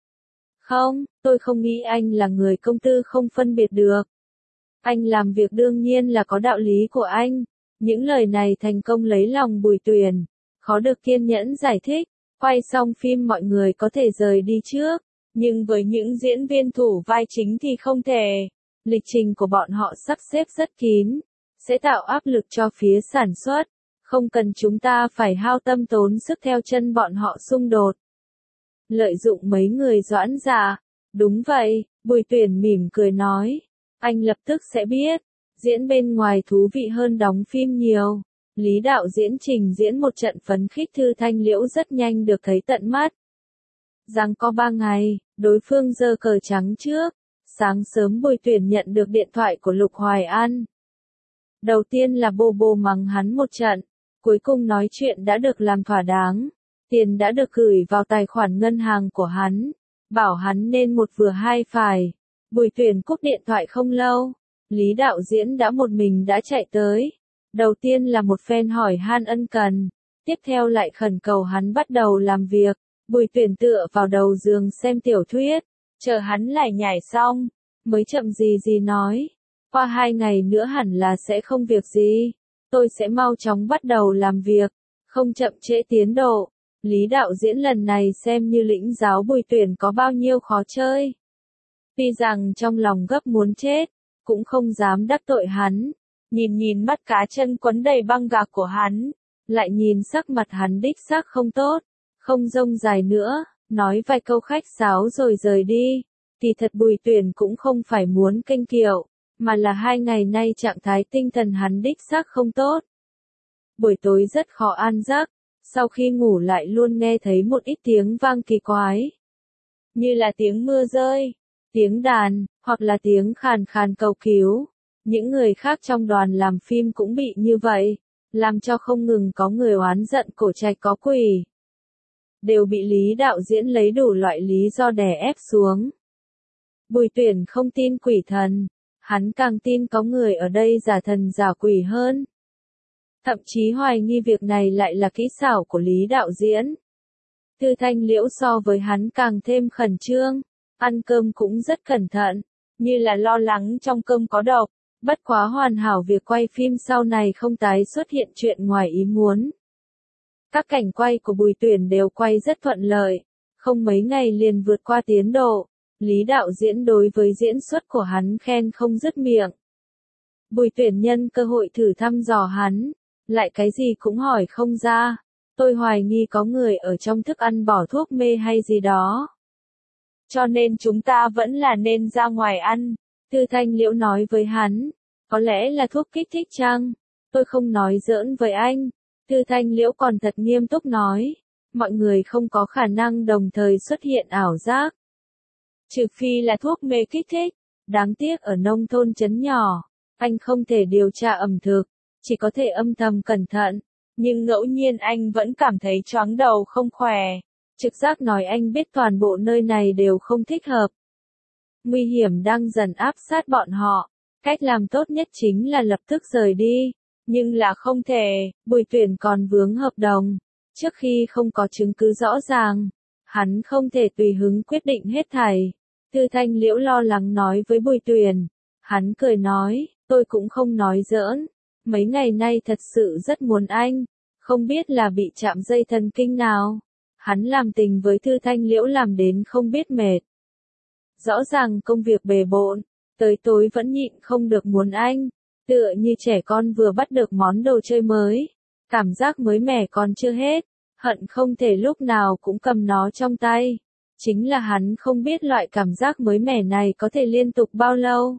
Không, tôi không nghĩ anh là người công tư không phân biệt được. Anh làm việc đương nhiên là có đạo lý của anh. Những lời này thành công lấy lòng Bùi Tuyển, khó được kiên nhẫn giải thích. Quay xong phim mọi người có thể rời đi trước, nhưng với những diễn viên thủ vai chính thì không thể. Lịch trình của bọn họ sắp xếp rất kín, sẽ tạo áp lực cho phía sản xuất. Không cần chúng ta phải hao tâm tốn sức theo chân bọn họ xung đột. Lợi dụng mấy người doãn giả. Đúng vậy, Bùi Tuyển mỉm cười nói. Anh lập tức sẽ biết. Diễn bên ngoài thú vị hơn đóng phim nhiều. Lý đạo diễn trình diễn một trận phấn khích Thư Thanh Liễu rất nhanh được thấy tận mắt. Giằng co 3 ngày, đối phương giơ cờ trắng trước. Sáng sớm Bùi Tuyển nhận được điện thoại của Lục Hoài An. Đầu tiên là bô mắng hắn một trận. Cuối cùng nói chuyện đã được làm thỏa đáng. Tiền đã được gửi vào tài khoản ngân hàng của hắn. Bảo hắn nên một vừa hai phải. Bùi Tuyển cúp điện thoại không lâu. Lý đạo diễn đã một mình đã chạy tới. Đầu tiên là một phen hỏi han ân cần. Tiếp theo lại khẩn cầu hắn bắt đầu làm việc. Bùi Tuyển tựa vào đầu giường xem tiểu thuyết. Chờ hắn lại nhảy xong. Mới chậm gì nói. Qua 2 ngày nữa hẳn là sẽ không việc gì. Tôi sẽ mau chóng bắt đầu làm việc. Không chậm trễ tiến độ. Lý đạo diễn lần này xem như lĩnh giáo Bùi Tuyển có bao nhiêu khó chơi. Tuy rằng trong lòng gấp muốn chết, cũng không dám đắc tội hắn. Nhìn mắt cá chân quấn đầy băng gạc của hắn, lại nhìn sắc mặt hắn đích xác không tốt, không rông dài nữa, nói vài câu khách sáo rồi rời đi. Thì thật Bùi Tuyển cũng không phải muốn kênh kiệu, mà là 2 ngày nay trạng thái tinh thần hắn đích xác không tốt. Buổi tối rất khó an giấc, sau khi ngủ lại luôn nghe thấy một ít tiếng vang kỳ quái. Như là tiếng mưa rơi, tiếng đàn, hoặc là tiếng khàn khàn cầu cứu. Những người khác trong đoàn làm phim cũng bị như vậy, làm cho không ngừng có người oán giận Cổ Trạch có quỷ. Đều bị Lý đạo diễn lấy đủ loại lý do đè ép xuống. Bùi Tuyển không tin quỷ thần, hắn càng tin có người ở đây giả thần giả quỷ hơn. Thậm chí hoài nghi việc này lại là kỹ xảo của Lý đạo diễn. Thư Thanh Liễu so với hắn càng thêm khẩn trương, ăn cơm cũng rất cẩn thận, như là lo lắng trong cơm có độc. Bất quá hoàn hảo việc quay phim sau này không tái xuất hiện chuyện ngoài ý muốn. Các cảnh quay của Bùi Tuyển đều quay rất thuận lợi, không mấy ngày liền vượt qua tiến độ. Lý đạo diễn đối với diễn xuất của hắn khen không dứt miệng. Bùi Tuyển nhân cơ hội thử thăm dò hắn, lại cái gì cũng hỏi không ra. Tôi hoài nghi có người ở trong thức ăn bỏ thuốc mê hay gì đó. Cho nên chúng ta vẫn là nên ra ngoài ăn. Thư Thanh Liễu nói với hắn, có lẽ là thuốc kích thích chăng? Tôi không nói giỡn với anh. Thư Thanh Liễu còn thật nghiêm túc nói, mọi người không có khả năng đồng thời xuất hiện ảo giác. Trừ phi là thuốc mê kích thích, đáng tiếc ở nông thôn trấn nhỏ, anh không thể điều tra ẩm thực, chỉ có thể âm thầm cẩn thận, nhưng ngẫu nhiên anh vẫn cảm thấy choáng đầu không khỏe. Trực giác nói anh biết toàn bộ nơi này đều không thích hợp. Nguy hiểm đang dần áp sát bọn họ, cách làm tốt nhất chính là lập tức rời đi, nhưng là không thể, Bùi Tuyển còn vướng hợp đồng, trước khi không có chứng cứ rõ ràng, hắn không thể tùy hứng quyết định hết thảy. Thư Thanh Liễu lo lắng nói với Bùi Tuyển, Hắn cười nói, tôi cũng không nói giỡn. Mấy ngày nay thật sự rất muốn anh. Không biết là bị chạm dây thần kinh nào. Hắn làm tình với Thư Thanh Liễu làm đến không biết mệt. Rõ ràng công việc bề bộn, tới tối vẫn nhịn không được muốn anh. Tựa như trẻ con vừa bắt được món đồ chơi mới. Cảm giác mới mẻ còn chưa hết. Hận không thể lúc nào cũng cầm nó trong tay. Chính là hắn không biết loại cảm giác mới mẻ này có thể liên tục bao lâu.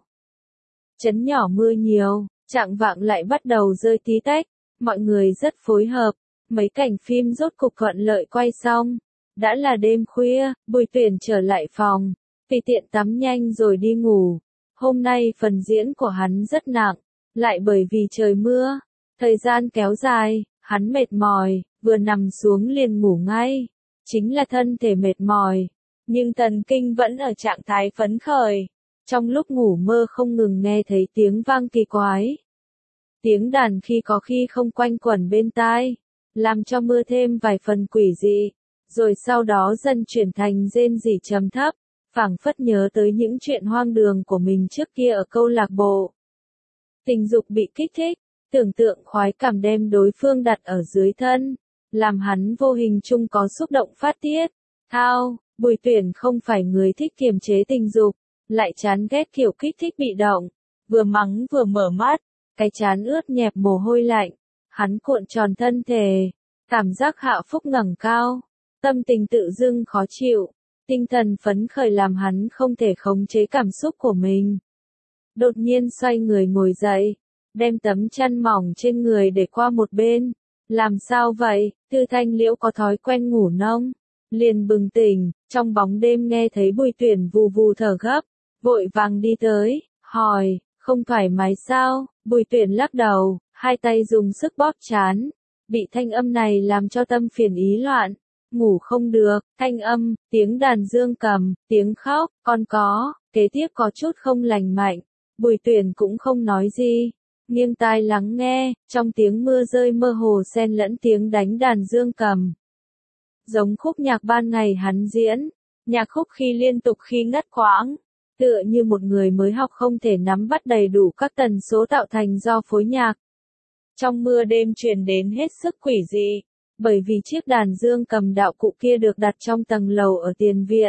Trấn nhỏ mưa nhiều, chạng vạng lại bắt đầu rơi tí tách. Mọi người rất phối hợp. Mấy cảnh phim rốt cục thuận lợi quay xong. Đã là đêm khuya, Bùi Tuyển trở lại phòng. Tùy tiện tắm nhanh rồi đi ngủ. Hôm nay phần diễn của hắn rất nặng. Lại bởi vì trời mưa. Thời gian kéo dài, hắn mệt mỏi, vừa nằm xuống liền ngủ ngay. Chính là thân thể mệt mỏi. Nhưng thần kinh vẫn ở trạng thái phấn khởi. Trong lúc ngủ mơ không ngừng nghe thấy tiếng vang kỳ quái. Tiếng đàn khi có khi không quanh quẩn bên tai. Làm cho mưa thêm vài phần quỷ dị. Rồi sau đó dần chuyển thành rên rỉ trầm thấp. Phảng phất nhớ tới những chuyện hoang đường của mình trước kia ở câu lạc bộ. Tình dục bị kích thích. Tưởng tượng khoái cảm đem đối phương đặt ở dưới thân. Làm hắn vô hình chung có xúc động phát tiết. Thao, Bùi Tuyển không phải người thích kiềm chế tình dục. Lại chán ghét kiểu kích thích bị động. Vừa mắng vừa mở mắt. Cái trán ướt nhẹp mồ hôi lạnh. Hắn cuộn tròn thân thể. Cảm giác hạ phúc ngẩng cao. Tâm tình tự dưng khó chịu. Tinh thần phấn khởi làm hắn không thể khống chế cảm xúc của mình. Đột nhiên xoay người ngồi dậy. Đem tấm chăn mỏng trên người để qua một bên. Làm sao vậy? Thư Thanh Liễu có thói quen ngủ nông. Liền bừng tỉnh, trong bóng đêm nghe thấy Bùi Tuyển vù vù thở gấp. Vội vàng đi tới, hỏi, không thoải mái sao? Bùi Tuyển lắc đầu, hai tay dùng sức bóp trán. Bị thanh âm này làm cho tâm phiền ý loạn. Ngủ không được, thanh âm, tiếng đàn dương cầm, tiếng khóc, còn có, kế tiếp có chút không lành mạnh. Bùi Tuyển cũng không nói gì. Nghiêng tai lắng nghe, trong tiếng mưa rơi mơ hồ xen lẫn tiếng đánh đàn dương cầm. Giống khúc nhạc ban ngày hắn diễn, nhạc khúc khi liên tục khi ngắt quãng, tựa như một người mới học không thể nắm bắt đầy đủ các tần số tạo thành do phối nhạc. Trong mưa đêm truyền đến hết sức quỷ dị, bởi vì chiếc đàn dương cầm đạo cụ kia được đặt trong tầng lầu ở tiền viện.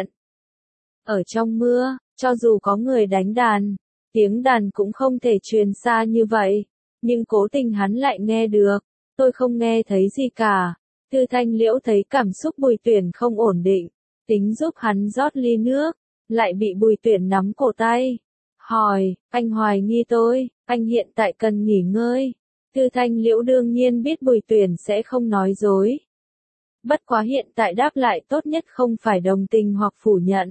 Ở trong mưa, cho dù có người đánh đàn, tiếng đàn cũng không thể truyền xa như vậy, nhưng cố tình hắn lại nghe được, tôi không nghe thấy gì cả. Thư Thanh Liễu thấy cảm xúc Bùi Tuyển không ổn định, tính giúp hắn rót ly nước, lại bị Bùi Tuyển nắm cổ tay. Hỏi, anh hoài nghi tôi, anh hiện tại cần nghỉ ngơi. Thư Thanh Liễu đương nhiên biết Bùi Tuyển sẽ không nói dối. Bất quá hiện tại đáp lại tốt nhất không phải đồng tình hoặc phủ nhận,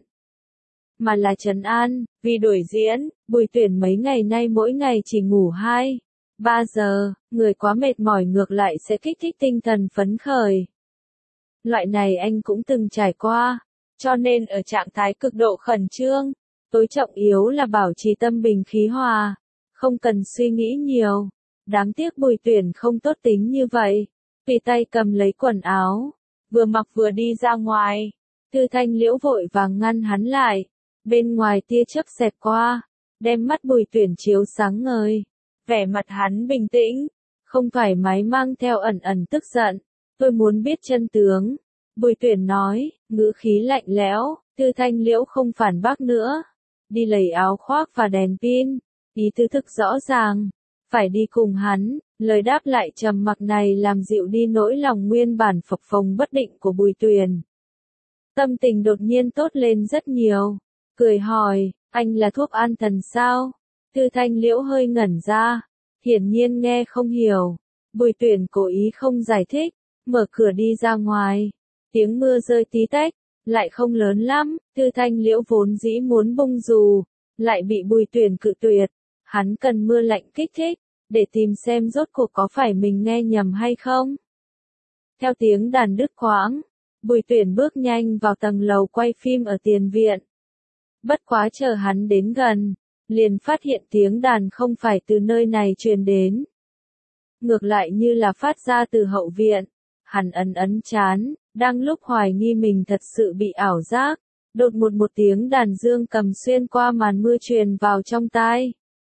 mà là trấn an, vì đuổi diễn, Bùi Tuyển mấy ngày nay mỗi ngày chỉ ngủ 2-3 giờ, người quá mệt mỏi ngược lại sẽ kích thích tinh thần phấn khởi. Loại này anh cũng từng trải qua, cho nên ở trạng thái cực độ khẩn trương, tối trọng yếu là bảo trì tâm bình khí hòa, không cần suy nghĩ nhiều. Đáng tiếc Bùi Tuyển không tốt tính như vậy, tùy tay cầm lấy quần áo, vừa mặc vừa đi ra ngoài. Thư Thanh Liễu vội vàng ngăn hắn lại. Bên ngoài tia chớp xẹt qua, đem mắt Bùi Tuyển chiếu sáng ngời. Vẻ mặt hắn bình tĩnh, không thoải mái mang theo ẩn ẩn tức giận. Tôi muốn biết chân tướng. Bùi Tuyển nói, ngữ khí lạnh lẽo. Thư Thanh Liễu không phản bác nữa. Đi lấy áo khoác và đèn pin. Ý tứ thực rõ ràng. Phải đi cùng hắn. Lời đáp lại trầm mặc này làm dịu đi nỗi lòng nguyên bản phập phồng bất định của Bùi Tuyển. Tâm tình đột nhiên tốt lên rất nhiều. Cười hỏi, anh là thuốc an thần sao? Thư Thanh Liễu hơi ngẩn ra, hiển nhiên nghe không hiểu. Bùi Tuyển cố ý không giải thích, mở cửa đi ra ngoài. Tiếng mưa rơi tí tách, lại không lớn lắm. Thư Thanh Liễu vốn dĩ muốn bung dù, lại bị Bùi Tuyển cự tuyệt. Hắn cần mưa lạnh kích thích, để tìm xem rốt cuộc có phải mình nghe nhầm hay không. Theo tiếng đàn đứt quãng, Bùi Tuyển bước nhanh vào tầng lầu quay phim ở tiền viện. Bất quá chờ hắn đến gần, liền phát hiện tiếng đàn không phải từ nơi này truyền đến. Ngược lại như là phát ra từ hậu viện. Hắn ấn chán, đang lúc hoài nghi mình thật sự bị ảo giác. Đột một tiếng đàn dương cầm xuyên qua màn mưa truyền vào trong tai.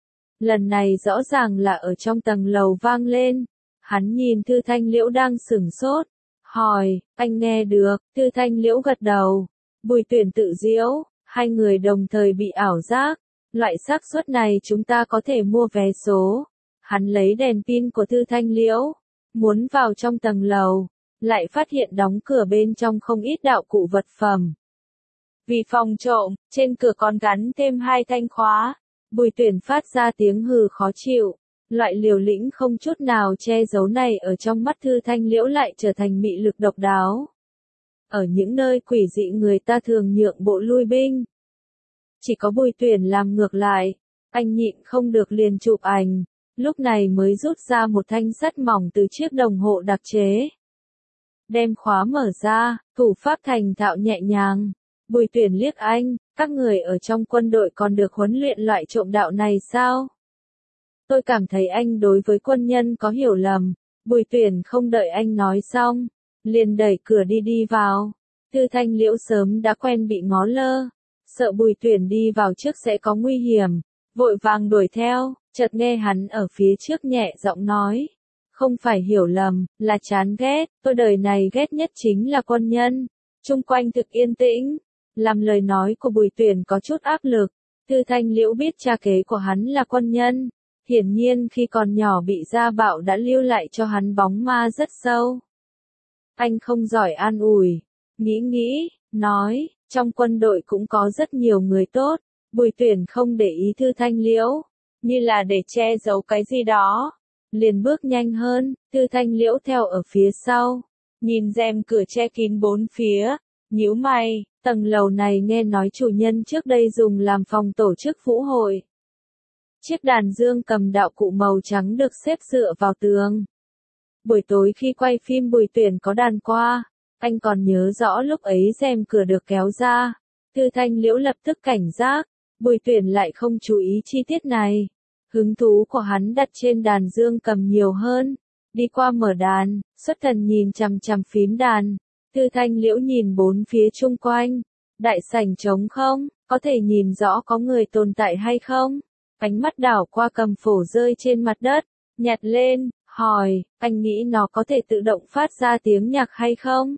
Lần này rõ ràng là ở trong tầng lầu vang lên. Hắn nhìn Thư Thanh Liễu đang sửng sốt, hỏi, anh nghe được? Thư Thanh Liễu gật đầu. Bùi Tuyển tự giễu, hai người đồng thời bị ảo giác. Loại xác suất này chúng ta có thể mua vé số. Hắn lấy đèn pin của Thư Thanh Liễu, muốn vào trong tầng lầu, lại phát hiện đóng cửa bên trong không ít đạo cụ vật phẩm. Vì phòng trộm, trên cửa còn gắn thêm 2 thanh khóa. Bùi Tuyển phát ra tiếng hừ khó chịu. Loại liều lĩnh không chút nào che giấu này ở trong mắt Thư Thanh Liễu lại trở thành mị lực độc đáo. Ở những nơi quỷ dị người ta thường nhượng bộ lui binh. Chỉ có Bùi Tuyển làm ngược lại. Anh nhịn không được liền chụp ảnh. Lúc này mới rút ra một thanh sắt mỏng từ chiếc đồng hồ đặc chế. Đem khóa mở ra, thủ pháp thành thạo nhẹ nhàng. Bùi Tuyển liếc anh, các người ở trong quân đội còn được huấn luyện loại trộm đạo này sao? Tôi cảm thấy anh đối với quân nhân có hiểu lầm. Bùi Tuyển không đợi anh nói xong, liền đẩy cửa đi vào. Thư Thanh Liễu sớm đã quen bị ngó lơ, sợ Bùi Tuyển đi vào trước sẽ có nguy hiểm, vội vàng đuổi theo, chợt nghe hắn ở phía trước nhẹ giọng nói. Không phải hiểu lầm, là chán ghét, tôi đời này ghét nhất chính là quân nhân. Chung quanh thực yên tĩnh, làm lời nói của Bùi Tuyển có chút áp lực. Thư Thanh Liễu biết cha kế của hắn là quân nhân. Hiển nhiên khi còn nhỏ bị gia bạo đã lưu lại cho hắn bóng ma rất sâu. Anh không giỏi an ủi, nghĩ, nói, trong quân đội cũng có rất nhiều người tốt. Bùi Tuyển không để ý Thư Thanh Liễu, như là để che giấu cái gì đó. Liền bước nhanh hơn, Thư Thanh Liễu theo ở phía sau, nhìn rèm cửa che kín bốn phía, nhíu mày, tầng lầu này nghe nói chủ nhân trước đây dùng làm phòng tổ chức vũ hội. Chiếc đàn dương cầm đạo cụ màu trắng được xếp dựa vào tường. Buổi tối khi quay phim Bùi Tuyển có đàn qua, anh còn nhớ rõ lúc ấy rèm cửa được kéo ra. Thư Thanh Liễu lập tức cảnh giác, Bùi Tuyển lại không chú ý chi tiết này. Hứng thú của hắn đặt trên đàn dương cầm nhiều hơn. Đi qua mở đàn, xuất thần nhìn chằm chằm phím đàn. Thư Thanh Liễu nhìn bốn phía chung quanh. Đại sảnh trống không, có thể nhìn rõ có người tồn tại hay không? Ánh mắt đảo qua cầm phổ rơi trên mặt đất, nhặt lên, hỏi, anh nghĩ nó có thể tự động phát ra tiếng nhạc hay không?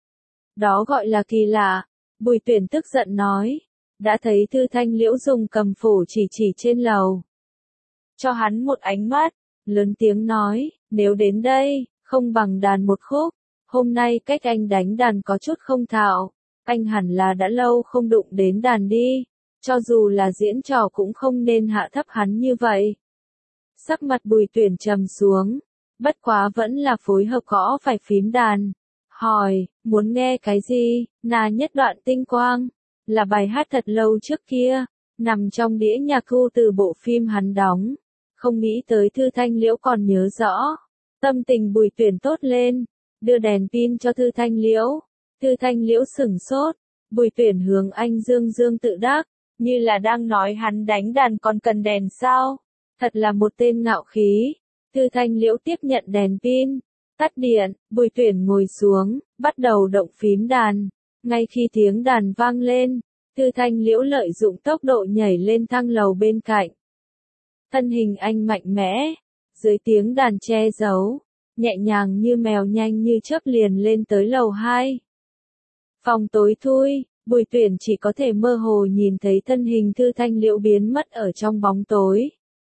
Đó gọi là kỳ lạ. Bùi Tuyển tức giận nói. Đã thấy Thư Thanh Liễu dùng cầm phổ chỉ trên lầu. Cho hắn một ánh mắt, lớn tiếng nói, nếu đến đây, không bằng đàn một khúc. Hôm nay cách anh đánh đàn có chút không thạo. Anh hẳn là đã lâu không đụng đến đàn đi. Cho dù là diễn trò cũng không nên hạ thấp hắn như vậy. Sắc mặt Bùi Tuyển trầm xuống, bất quá vẫn là phối hợp gõ phải phím đàn. Hỏi, muốn nghe cái gì? Na nhất đoạn tinh quang, là bài hát thật lâu trước kia, nằm trong đĩa nhạc thu từ bộ phim hắn đóng. Không nghĩ tới Thư Thanh Liễu còn nhớ rõ. Tâm tình Bùi Tuyển tốt lên, đưa đèn pin cho Thư Thanh Liễu. Thư Thanh Liễu sửng sốt, Bùi Tuyển hướng anh dương tự đắc. Như là đang nói hắn đánh đàn còn cần đèn sao? Thật là một tên ngạo khí. Thư Thanh Liễu tiếp nhận đèn pin, tắt điện, Bùi Tuyển ngồi xuống, bắt đầu động phím đàn. Ngay khi tiếng đàn vang lên, Thư Thanh Liễu lợi dụng tốc độ nhảy lên thang lầu bên cạnh. Thân hình anh mạnh mẽ, dưới tiếng đàn che giấu, nhẹ nhàng như mèo nhanh như chớp liền lên tới lầu 2. Phòng tối thui. Bùi Tuyển chỉ có thể mơ hồ nhìn thấy thân hình Thư Thanh Liễu biến mất ở trong bóng tối.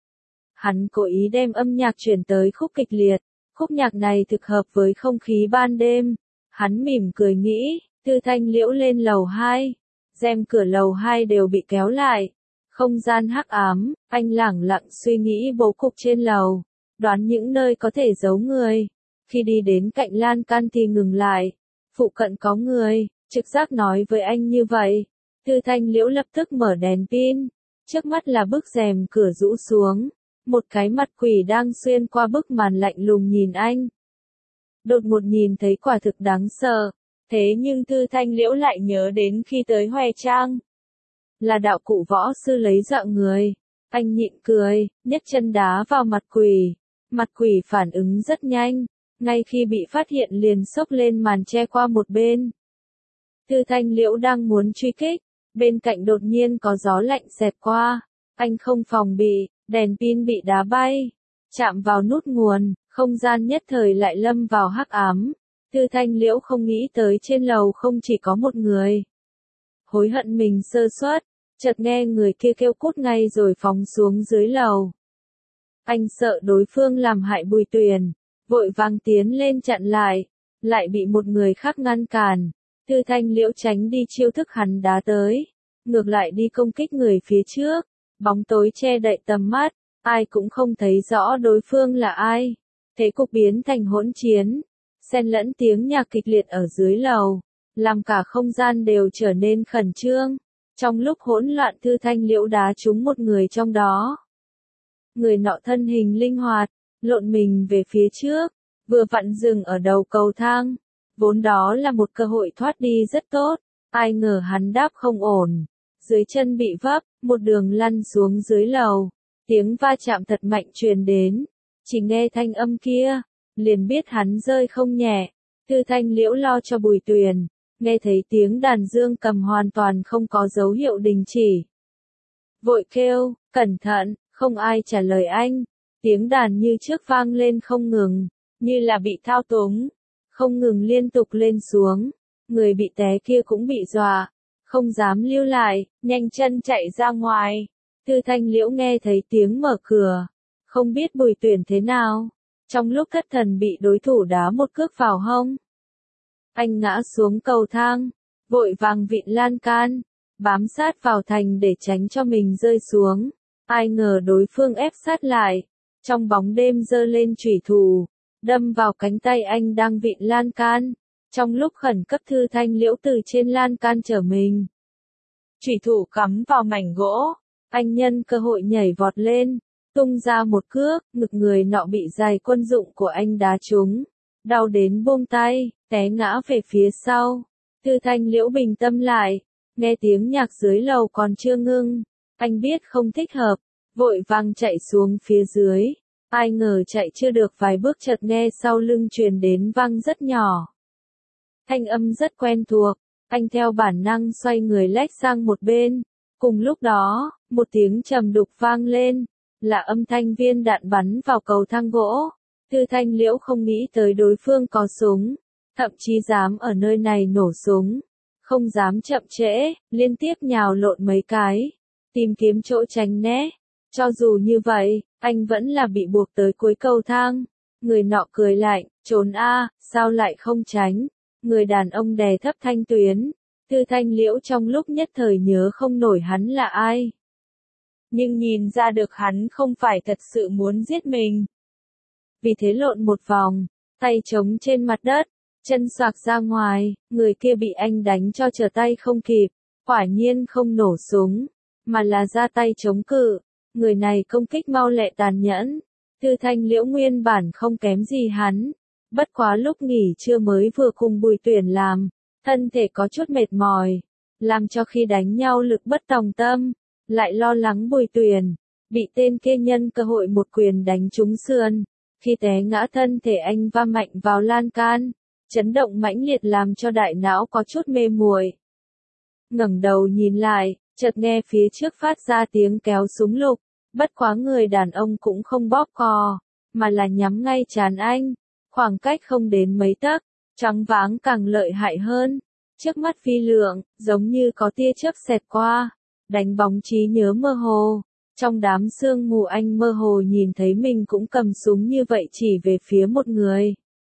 Hắn cố ý đem âm nhạc chuyển tới khúc kịch liệt, khúc nhạc này thực hợp với không khí ban đêm. Hắn mỉm cười nghĩ, Thư Thanh Liễu lên lầu 2, rèm cửa lầu 2 đều bị kéo lại. Không gian hắc ám, anh lẳng lặng suy nghĩ bố cục trên lầu, đoán những nơi có thể giấu người. Khi đi đến cạnh lan can thì ngừng lại, phụ cận có người. Trực giác nói với anh như vậy. Thư Thanh Liễu lập tức mở đèn pin. Trước mắt là bức rèm cửa rũ xuống. Một cái mặt quỷ đang xuyên qua bức màn lạnh lùng nhìn anh. Đột ngột nhìn thấy quả thực đáng sợ. Thế nhưng Thư Thanh Liễu lại nhớ đến khi tới Hoè Trang. Là đạo cụ võ sư lấy dọa người. Anh nhịn cười, nhấc chân đá vào mặt quỷ. Mặt quỷ phản ứng rất nhanh. Ngay khi bị phát hiện liền xốc lên màn che qua một bên. Thư Thanh Liễu đang muốn truy kích, bên cạnh đột nhiên có gió lạnh xẹt qua, anh không phòng bị, Đèn pin bị đá bay, chạm vào nút nguồn, không gian nhất thời lại lâm vào hắc ám. Thư Thanh Liễu không nghĩ tới trên lầu không chỉ có một người. Hối hận mình sơ suất, chợt nghe người kia kêu cút ngay rồi phóng xuống dưới lầu. Anh sợ đối phương làm hại Bùi Tuyền, vội vàng tiến lên chặn lại bị một người khác ngăn cản. Thư Thanh Liễu tránh đi chiêu thức hắn đá tới, ngược lại đi công kích người phía trước. Bóng tối che đậy tầm mắt, ai cũng không thấy rõ đối phương là ai. Thế cục biến thành hỗn chiến, xen lẫn tiếng nhạc kịch liệt ở dưới lầu, làm cả không gian đều trở nên khẩn trương. Trong lúc hỗn loạn Thư Thanh Liễu đá trúng một người trong đó. Người nọ thân hình linh hoạt, lộn mình về phía trước, vừa vặn dừng ở đầu cầu thang. Vốn đó là một cơ hội thoát đi rất tốt, ai ngờ hắn đáp không ổn. Dưới chân bị vấp, một đường lăn xuống dưới lầu. Tiếng va chạm thật mạnh truyền đến. Chỉ nghe thanh âm kia, liền biết hắn rơi không nhẹ. Thư Thanh Liễu lo cho Bùi Tuyền, nghe thấy tiếng đàn dương cầm hoàn toàn không có dấu hiệu đình chỉ. Vội kêu, cẩn thận, không ai trả lời anh. Tiếng đàn như trước vang lên không ngừng, như là bị thao túng, không ngừng liên tục lên xuống. Người bị té kia cũng bị dọa, không dám lưu lại, nhanh chân chạy ra ngoài. Thư Thanh Liễu nghe thấy tiếng mở cửa, không biết Bùi Tuyền thế nào. Trong lúc thất thần bị đối thủ đá một cước vào hông. Anh ngã xuống cầu thang, vội vàng vịn lan can, bám sát vào thành để tránh cho mình rơi xuống. Ai ngờ đối phương ép sát lại, trong bóng đêm giơ lên chủy thủ, đâm vào cánh tay anh đang vịn lan can. Trong lúc khẩn cấp Thư Thanh Liễu từ trên lan can trở mình. Chủy thủ cắm vào mảnh gỗ, anh nhân cơ hội nhảy vọt lên, tung ra một cước, ngực người nọ bị giày quân dụng của anh đá trúng, đau đến buông tay, té ngã về phía sau. Thư Thanh Liễu bình tâm lại, nghe tiếng nhạc dưới lầu còn chưa ngưng, anh biết không thích hợp, vội vàng chạy xuống phía dưới. Ai ngờ chạy chưa được vài bước chợt nghe sau lưng truyền đến vang rất nhỏ. Thanh âm rất quen thuộc, anh theo bản năng xoay người lách sang một bên. Cùng lúc đó, một tiếng trầm đục vang lên, là âm thanh viên đạn bắn vào cầu thang gỗ. Thư Thanh Liễu không nghĩ tới đối phương có súng, thậm chí dám ở nơi này nổ súng, không dám chậm trễ, liên tiếp nhào lộn mấy cái, tìm kiếm chỗ tránh né. Cho dù như vậy, anh vẫn là bị buộc tới cuối cầu thang. Người nọ cười lạnh, trốn a, sao lại không tránh? Người đàn ông đè thấp thanh tuyến. Thư Thanh Liễu trong lúc nhất thời nhớ không nổi hắn là ai. Nhưng nhìn ra được hắn không phải thật sự muốn giết mình. Vì thế lộn một vòng, tay chống trên mặt đất, chân xoạc ra ngoài, người kia bị anh đánh cho trở tay không kịp. Quả nhiên không nổ súng, mà là ra tay chống cự. Người này công kích mau lẹ tàn nhẫn. Thư Thanh Liễu nguyên bản không kém gì hắn. Bất quá lúc nghỉ trưa mới vừa cùng Bùi Tuyền làm, thân thể có chút mệt mỏi, làm cho khi đánh nhau lực bất tòng tâm, lại lo lắng Bùi Tuyền, bị tên kia nhân cơ hội một quyền đánh trúng sườn. Khi té ngã thân thể anh va mạnh vào lan can, chấn động mãnh liệt làm cho đại não có chút mê muội. Ngẩng đầu nhìn lại, chợt nghe phía trước phát ra tiếng kéo súng lục, bất quá người đàn ông cũng không bóp cò, mà là nhắm ngay trán anh, khoảng cách không đến mấy tấc, choáng váng càng lợi hại hơn. Trước mắt phi lượng, giống như có tia chớp xẹt qua, đánh bóng trí nhớ mơ hồ. Trong đám sương mù anh mơ hồ nhìn thấy mình cũng cầm súng như vậy chỉ về phía một người.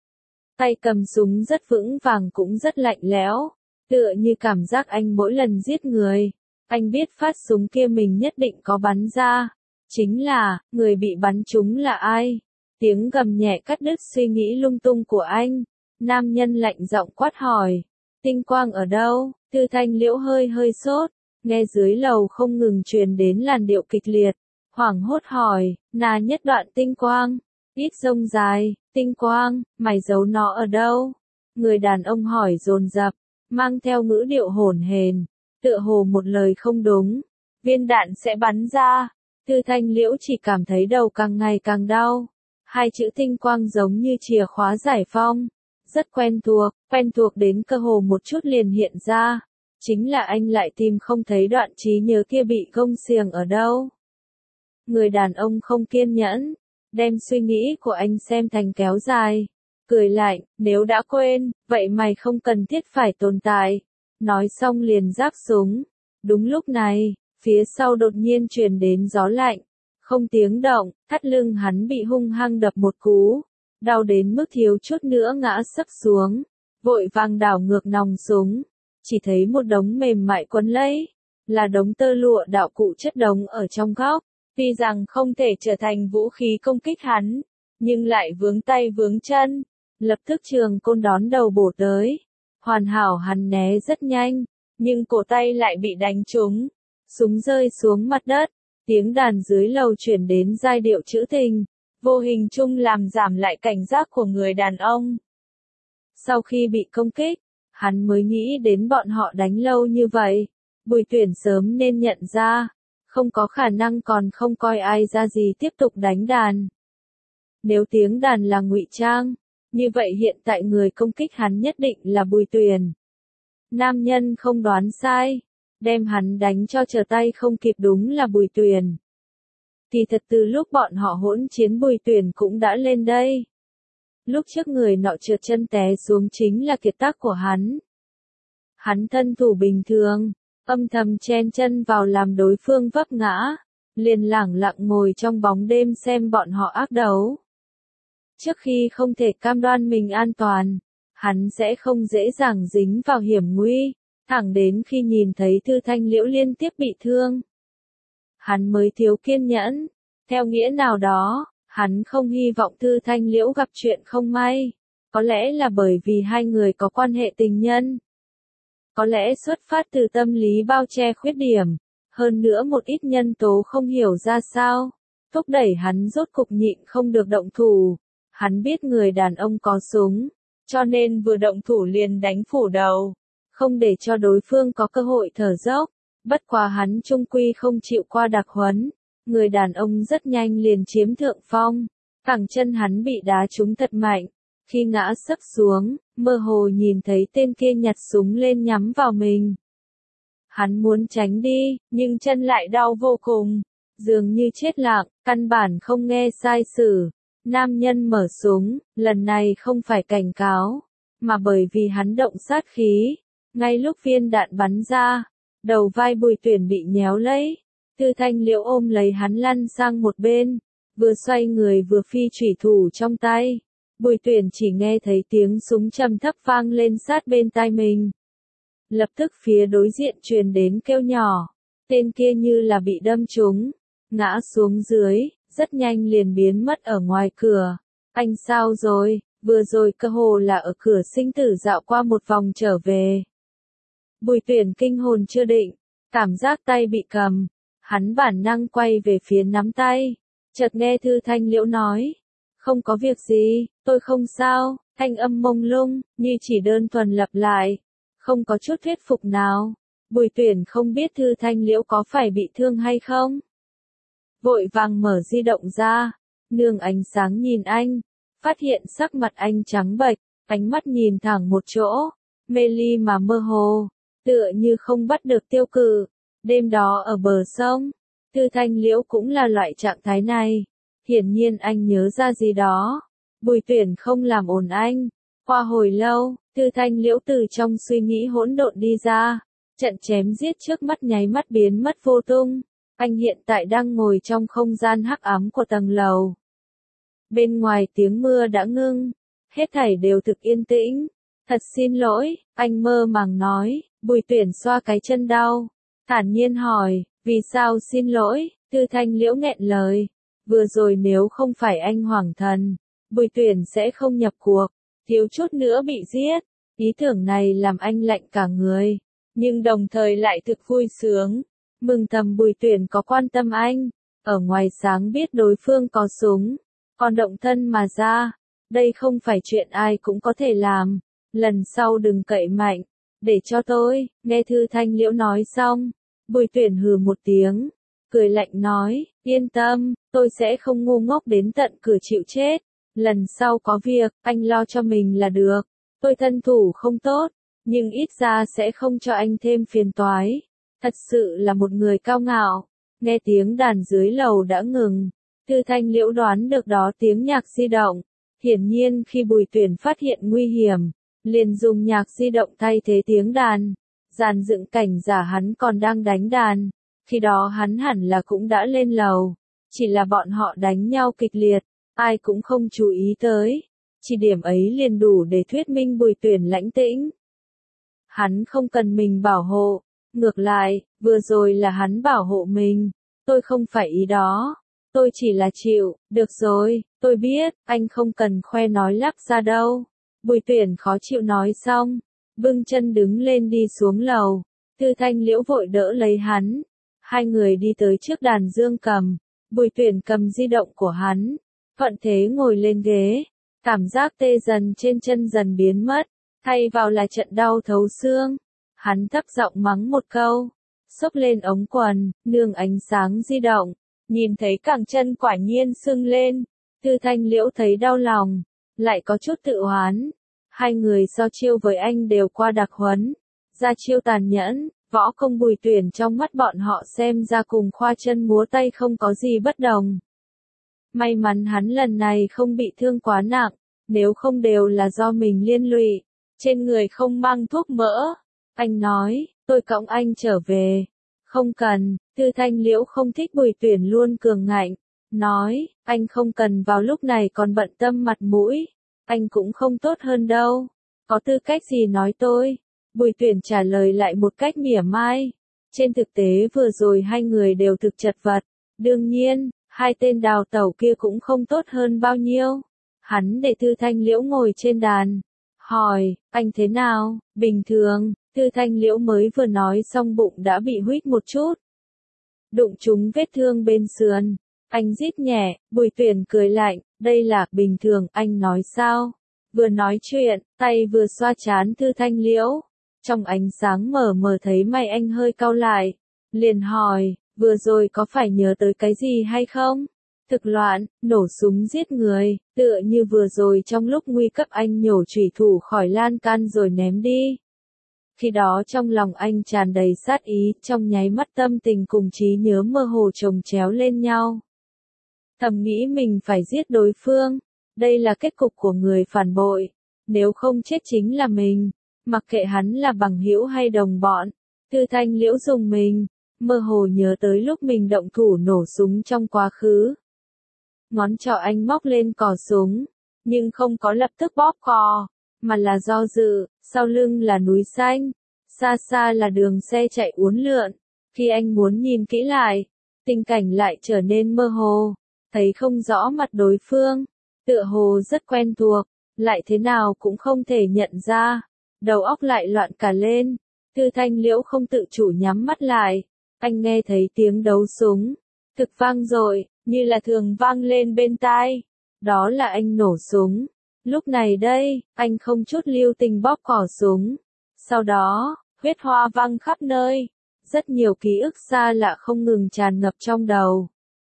Tay cầm súng rất vững vàng cũng rất lạnh lẽo, tựa như cảm giác anh mỗi lần giết người. Anh biết phát súng kia mình nhất định có bắn ra. Chính là, người bị bắn trúng là ai? Tiếng gầm nhẹ cắt đứt suy nghĩ lung tung của anh. Nam nhân lạnh giọng quát hỏi. Tinh quang ở đâu? Thư Thanh Liễu hơi sốt. Nghe dưới lầu không ngừng truyền đến làn điệu kịch liệt. Hoảng hốt hỏi, nà nhất đoạn tinh quang. Ít rông dài, tinh quang, mày giấu nó ở đâu? Người đàn ông hỏi dồn dập, mang theo ngữ điệu hỗn hển, tựa hồ một lời không đúng. Viên đạn sẽ bắn ra. Thư Thanh Liễu chỉ cảm thấy đầu càng ngày càng đau. Hai chữ tinh quang giống như chìa khóa giải phong. Rất quen thuộc đến cơ hồ một chút liền hiện ra. Chính là anh lại tìm không thấy đoạn trí nhớ kia bị gông xiềng ở đâu. Người đàn ông không kiên nhẫn, đem suy nghĩ của anh xem thành kéo dài. Cười lạnh, nếu đã quên, vậy mày không cần thiết phải tồn tại. Nói xong liền rác súng. Đúng lúc này, phía sau đột nhiên truyền đến gió lạnh. Không tiếng động, thắt lưng hắn bị hung hăng đập một cú. Đau đến mức thiếu chút nữa ngã sấp xuống. Vội vàng đảo ngược nòng súng. Chỉ thấy một đống mềm mại quấn lấy. Là đống tơ lụa đạo cụ chất đống ở trong góc. Tuy rằng không thể trở thành vũ khí công kích hắn, nhưng lại vướng tay vướng chân. Lập tức trường côn đón đầu bổ tới. Hoàn hảo hắn né rất nhanh, nhưng cổ tay lại bị đánh trúng. Súng rơi xuống mặt đất, tiếng đàn dưới lầu chuyển đến giai điệu trữ tình, vô hình chung làm giảm lại cảnh giác của người đàn ông. Sau khi bị công kích, hắn mới nghĩ đến bọn họ đánh lâu như vậy. Bùi Tuyển sớm nên nhận ra, không có khả năng còn không coi ai ra gì tiếp tục đánh đàn. Nếu tiếng đàn là ngụy trang, như vậy hiện tại người công kích hắn nhất định là Bùi Tuyển. Nam nhân không đoán sai, đem hắn đánh cho trở tay không kịp đúng là Bùi Tuyển. Kỳ thật từ lúc bọn họ hỗn chiến Bùi Tuyển cũng đã lên đây. Lúc trước người nọ trượt chân té xuống chính là kiệt tác của hắn. Hắn thân thủ bình thường, âm thầm chen chân vào làm đối phương vấp ngã, liền lẳng lặng ngồi trong bóng đêm xem bọn họ ác đấu. Trước khi không thể cam đoan mình an toàn, hắn sẽ không dễ dàng dính vào hiểm nguy, thẳng đến khi nhìn thấy Thư Thanh Liễu liên tiếp bị thương. Hắn mới thiếu kiên nhẫn, theo nghĩa nào đó, hắn không hy vọng Thư Thanh Liễu gặp chuyện không may, có lẽ là bởi vì hai người có quan hệ tình nhân. Có lẽ xuất phát từ tâm lý bao che khuyết điểm, hơn nữa một ít nhân tố không hiểu ra sao, thúc đẩy hắn rốt cục nhịn không được động thủ. Hắn biết người đàn ông có súng, cho nên vừa động thủ liền đánh phủ đầu, không để cho đối phương có cơ hội thở dốc. Bất quá hắn trung quy không chịu qua đặc huấn, người đàn ông rất nhanh liền chiếm thượng phong, cẳng chân hắn bị đá trúng thật mạnh. Khi ngã sấp xuống, mơ hồ nhìn thấy tên kia nhặt súng lên nhắm vào mình. Hắn muốn tránh đi, nhưng chân lại đau vô cùng, dường như chết lặng, căn bản không nghe sai sử. Nam nhân mở súng, lần này không phải cảnh cáo, mà bởi vì hắn động sát khí. Ngay lúc viên đạn bắn ra, đầu vai Bùi Tuyển bị nhéo lấy. Thư Thanh Liễu ôm lấy hắn lăn sang một bên, vừa xoay người vừa phi chủy thủ trong tay. Bùi Tuyển chỉ nghe thấy tiếng súng trầm thấp vang lên sát bên tai mình. Lập tức phía đối diện truyền đến kêu nhỏ, tên kia như là bị đâm trúng, ngã xuống dưới, rất nhanh liền biến mất ở ngoài cửa. Anh sao rồi, vừa rồi cơ hồ là ở cửa sinh tử dạo qua một vòng trở về. Bùi Tuyển kinh hồn chưa định, cảm giác tay bị cầm, hắn bản năng quay về phía nắm tay, chợt nghe Thư Thanh Liễu nói, không có việc gì, tôi không sao, thanh âm mông lung, như chỉ đơn thuần lặp lại, không có chút thuyết phục nào. Bùi Tuyển không biết Thư Thanh Liễu có phải bị thương hay không. Vội vàng mở di động ra, nương ánh sáng nhìn anh, phát hiện sắc mặt anh trắng bệch, ánh mắt nhìn thẳng một chỗ, mê ly mà mơ hồ, tựa như không bắt được tiêu cự. Đêm đó ở bờ sông, Thư Thanh Liễu cũng là loại trạng thái này. Hiển nhiên anh nhớ ra gì đó. Bùi Tuyển không làm ồn anh. Qua hồi lâu, Thư Thanh Liễu từ trong suy nghĩ hỗn độn đi ra. Trận chém giết trước mắt nháy mắt biến mất vô tung. Anh hiện tại đang ngồi trong không gian hắc ám của tầng lầu. Bên ngoài tiếng mưa đã ngưng. Hết thảy đều thực yên tĩnh. Thật xin lỗi, anh mơ màng nói. Bùi Tuyển xoa cái chân đau, thản nhiên hỏi, vì sao xin lỗi? Thư Thanh Liễu nghẹn lời. Vừa rồi nếu không phải anh hoảng thần, Bùi Tuyển sẽ không nhập cuộc, thiếu chút nữa bị giết. Ý tưởng này làm anh lạnh cả người, nhưng đồng thời lại thực vui sướng. Mừng thầm Bùi Tuyển có quan tâm anh, ở ngoài sáng biết đối phương có súng, còn động thân mà ra. Đây không phải chuyện ai cũng có thể làm, lần sau đừng cậy mạnh, để cho tôi. Nghe Thư Thanh Liễu nói xong, Bùi Tuyển hừ một tiếng, cười lạnh nói, yên tâm, tôi sẽ không ngu ngốc đến tận cửa chịu chết. Lần sau có việc, anh lo cho mình là được. Tôi thân thủ không tốt, nhưng ít ra sẽ không cho anh thêm phiền toái. Thật sự là một người cao ngạo. nghe tiếng đàn dưới lầu đã ngừng. Thư Thanh Liễu đoán được đó tiếng nhạc di động. Hiển nhiên khi Bùi Tuyển phát hiện nguy hiểm, liền dùng nhạc di động thay thế tiếng đàn. Dàn dựng cảnh giả hắn còn đang đánh đàn. Khi đó hắn hẳn là cũng đã lên lầu. Chỉ là bọn họ đánh nhau kịch liệt, ai cũng không chú ý tới. Chỉ điểm ấy liền đủ để thuyết minh Bùi Tuyển lãnh tĩnh. Hắn không cần mình bảo hộ. Ngược lại, vừa rồi là hắn bảo hộ mình. Tôi không phải ý đó. Tôi chỉ là chịu. Được rồi, tôi biết, anh không cần khoe nói lắp ra đâu. Bùi Tuyển khó chịu nói xong. Bưng chân đứng lên đi xuống lầu. Thư Thanh Liễu vội đỡ lấy hắn. Hai người đi tới trước đàn dương cầm. Bùi Tuyển cầm di động của hắn. Thuận thế ngồi lên ghế. Cảm giác tê dần trên chân dần biến mất. Thay vào là trận đau thấu xương. Hắn thấp giọng mắng một câu. Xốc lên ống quần, nương ánh sáng di động. Nhìn thấy cẳng chân quả nhiên sưng lên. Thư Thanh Liễu thấy đau lòng. Lại có chút tự hoán. Hai người so chiêu với anh đều qua đặc huấn. Ra chiêu tàn nhẫn. Võ công Bùi Tuyển trong mắt bọn họ xem ra cùng khoa chân múa tay không có gì bất đồng. May mắn hắn lần này không bị thương quá nặng. Nếu không đều là do mình liên lụy. Trên người không mang thuốc mỡ. Anh nói, tôi cõng anh trở về. Không cần. Thư Thanh Liễu không thích Bùi Tuyển luôn cường ngạnh. Nói, anh không cần vào lúc này còn bận tâm mặt mũi. Anh cũng không tốt hơn đâu. Có tư cách gì nói tôi? Bùi Tuyển trả lời lại một cách mỉa mai. Trên thực tế vừa rồi hai người đều thực chật vật. Đương nhiên, hai tên đào tẩu kia cũng không tốt hơn bao nhiêu. Hắn để Thư Thanh Liễu ngồi trên đàn. Hỏi, anh thế nào? Bình thường. Thư Thanh Liễu mới vừa nói xong bụng đã bị huýt một chút. Đụng trúng vết thương bên sườn. Anh rít nhẹ. Bùi Tuyển cười lạnh. Đây là bình thường. Anh nói sao? Vừa nói chuyện, tay vừa xoa trán Thư Thanh Liễu. Trong ánh sáng mờ mờ thấy mày anh hơi cau lại. Liền hỏi, vừa rồi có phải nhớ tới cái gì hay không? Thực loạn, nổ súng giết người, tựa như vừa rồi trong lúc nguy cấp anh nhổ chủy thủ khỏi lan can rồi ném đi. Khi đó trong lòng anh tràn đầy sát ý, trong nháy mắt tâm tình cùng trí nhớ mơ hồ chồng chéo lên nhau. Thầm nghĩ mình phải giết đối phương, đây là kết cục của người phản bội, nếu không chết chính là mình, mặc kệ hắn là bằng hữu hay đồng bọn. Thư Thanh Liễu dùng mình, mơ hồ nhớ tới lúc mình động thủ nổ súng trong quá khứ. Ngón trỏ anh móc lên cò súng, nhưng không có lập tức bóp cò, mà là do dự, sau lưng là núi xanh, xa xa là đường xe chạy uốn lượn. Khi anh muốn nhìn kỹ lại, tình cảnh lại trở nên mơ hồ, thấy không rõ mặt đối phương, tựa hồ rất quen thuộc, lại thế nào cũng không thể nhận ra, đầu óc lại loạn cả lên. Thư Thanh Liễu không tự chủ nhắm mắt lại, anh nghe thấy tiếng đấu súng, thực vang dội, như là thường vang lên bên tai. Đó là anh nổ súng. Lúc này đây, anh không chút lưu tình bóp cò súng. Sau đó, huyết hoa văng khắp nơi. Rất nhiều ký ức xa lạ không ngừng tràn ngập trong đầu.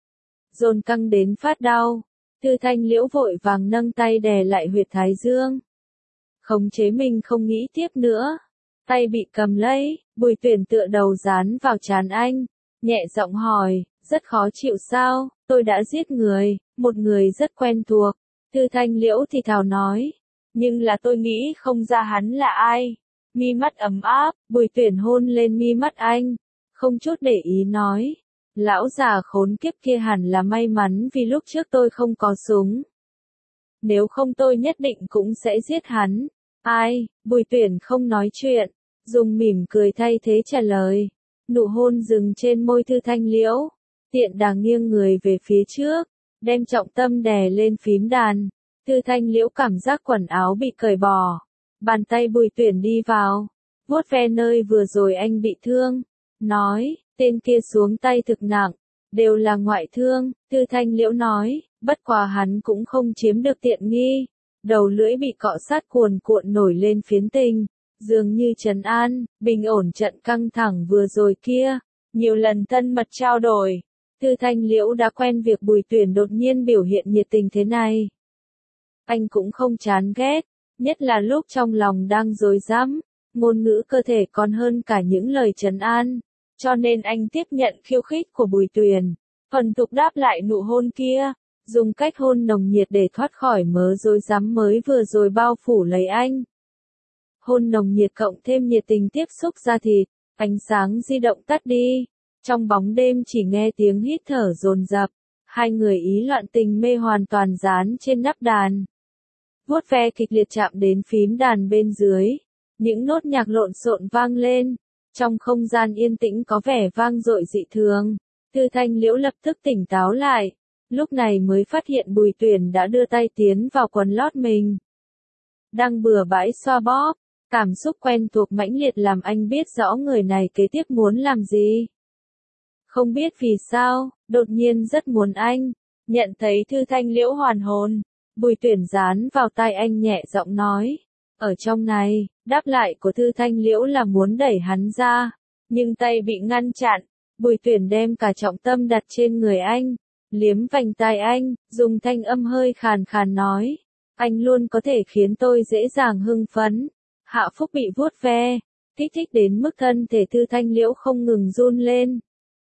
Dồn căng đến phát đau. Thư Thanh Liễu vội vàng nâng tay đè lại huyệt thái dương. Khống chế mình không nghĩ tiếp nữa. Tay bị cầm lấy, Bùi Tuyển tựa đầu dán vào trán anh. Nhẹ giọng hỏi, rất khó chịu sao? Tôi đã giết người, một người rất quen thuộc. Thư Thanh Liễu thì thào nói. Nhưng là tôi nghĩ không ra hắn là ai. Mi mắt ấm áp, Bùi Tuyển hôn lên mi mắt anh. Không chút để ý nói. Lão già khốn kiếp kia hẳn là may mắn vì lúc trước tôi không có súng. Nếu không tôi nhất định cũng sẽ giết hắn. Ai? Bùi Tuyển không nói chuyện. Dùng mỉm cười thay thế trả lời. Nụ hôn dừng trên môi Thư Thanh Liễu. Tiện đà nghiêng người về phía trước. Đem trọng tâm đè lên phím đàn. Thư Thanh Liễu cảm giác quần áo bị cởi bỏ. Bàn tay Bùi Tuyển đi vào. Vuốt ve nơi vừa rồi anh bị thương. Nói, tên kia xuống tay thực nặng. Đều là ngoại thương. Thư Thanh Liễu nói, bất quá hắn cũng không chiếm được tiện nghi. Đầu lưỡi bị cọ sát cuồn cuộn nổi lên phiến tình. Dường như trấn an, bình ổn trận căng thẳng vừa rồi kia. Nhiều lần thân mật trao đổi. Thư Thanh Liễu đã quen việc Bùi Tuyển đột nhiên biểu hiện nhiệt tình thế này. Anh cũng không chán ghét, nhất là lúc trong lòng đang rối rắm, ngôn ngữ cơ thể còn hơn cả những lời trấn an. cho nên anh tiếp nhận khiêu khích của Bùi Tuyền, thuần thục đáp lại nụ hôn kia, dùng cách hôn nồng nhiệt để thoát khỏi mớ rối rắm mới vừa rồi bao phủ lấy anh. Hôn nồng nhiệt cộng thêm nhiệt tình tiếp xúc da thịt, ánh sáng di động tắt đi, trong bóng đêm chỉ nghe tiếng hít thở dồn dập, hai người ý loạn tình mê hoàn toàn dán trên nắp đàn. Vuốt ve kịch liệt chạm đến phím đàn bên dưới, những nốt nhạc lộn xộn vang lên, trong không gian yên tĩnh có vẻ vang dội dị thường. Thư Thanh Liễu lập tức tỉnh táo lại, lúc này mới phát hiện Bùi Tuyền đã đưa tay tiến vào quần lót mình. Đang bừa bãi xoa bóp, cảm xúc quen thuộc mãnh liệt làm anh biết rõ người này kế tiếp muốn làm gì. Không biết vì sao, đột nhiên rất muốn anh. Nhận thấy Thư Thanh Liễu hoàn hồn, Bùi Tuyền dán vào tai anh nhẹ giọng nói. Ở trong này, đáp lại của Thư Thanh Liễu là muốn đẩy hắn ra, nhưng tay bị ngăn chặn. Bùi Tuyền đem cả trọng tâm đặt trên người anh, liếm vành tai anh, dùng thanh âm hơi khàn khàn nói. Anh luôn có thể khiến tôi dễ dàng hưng phấn. Hạ Phúc bị vuốt ve, kích thích đến mức thân thể Thư Thanh Liễu không ngừng run lên.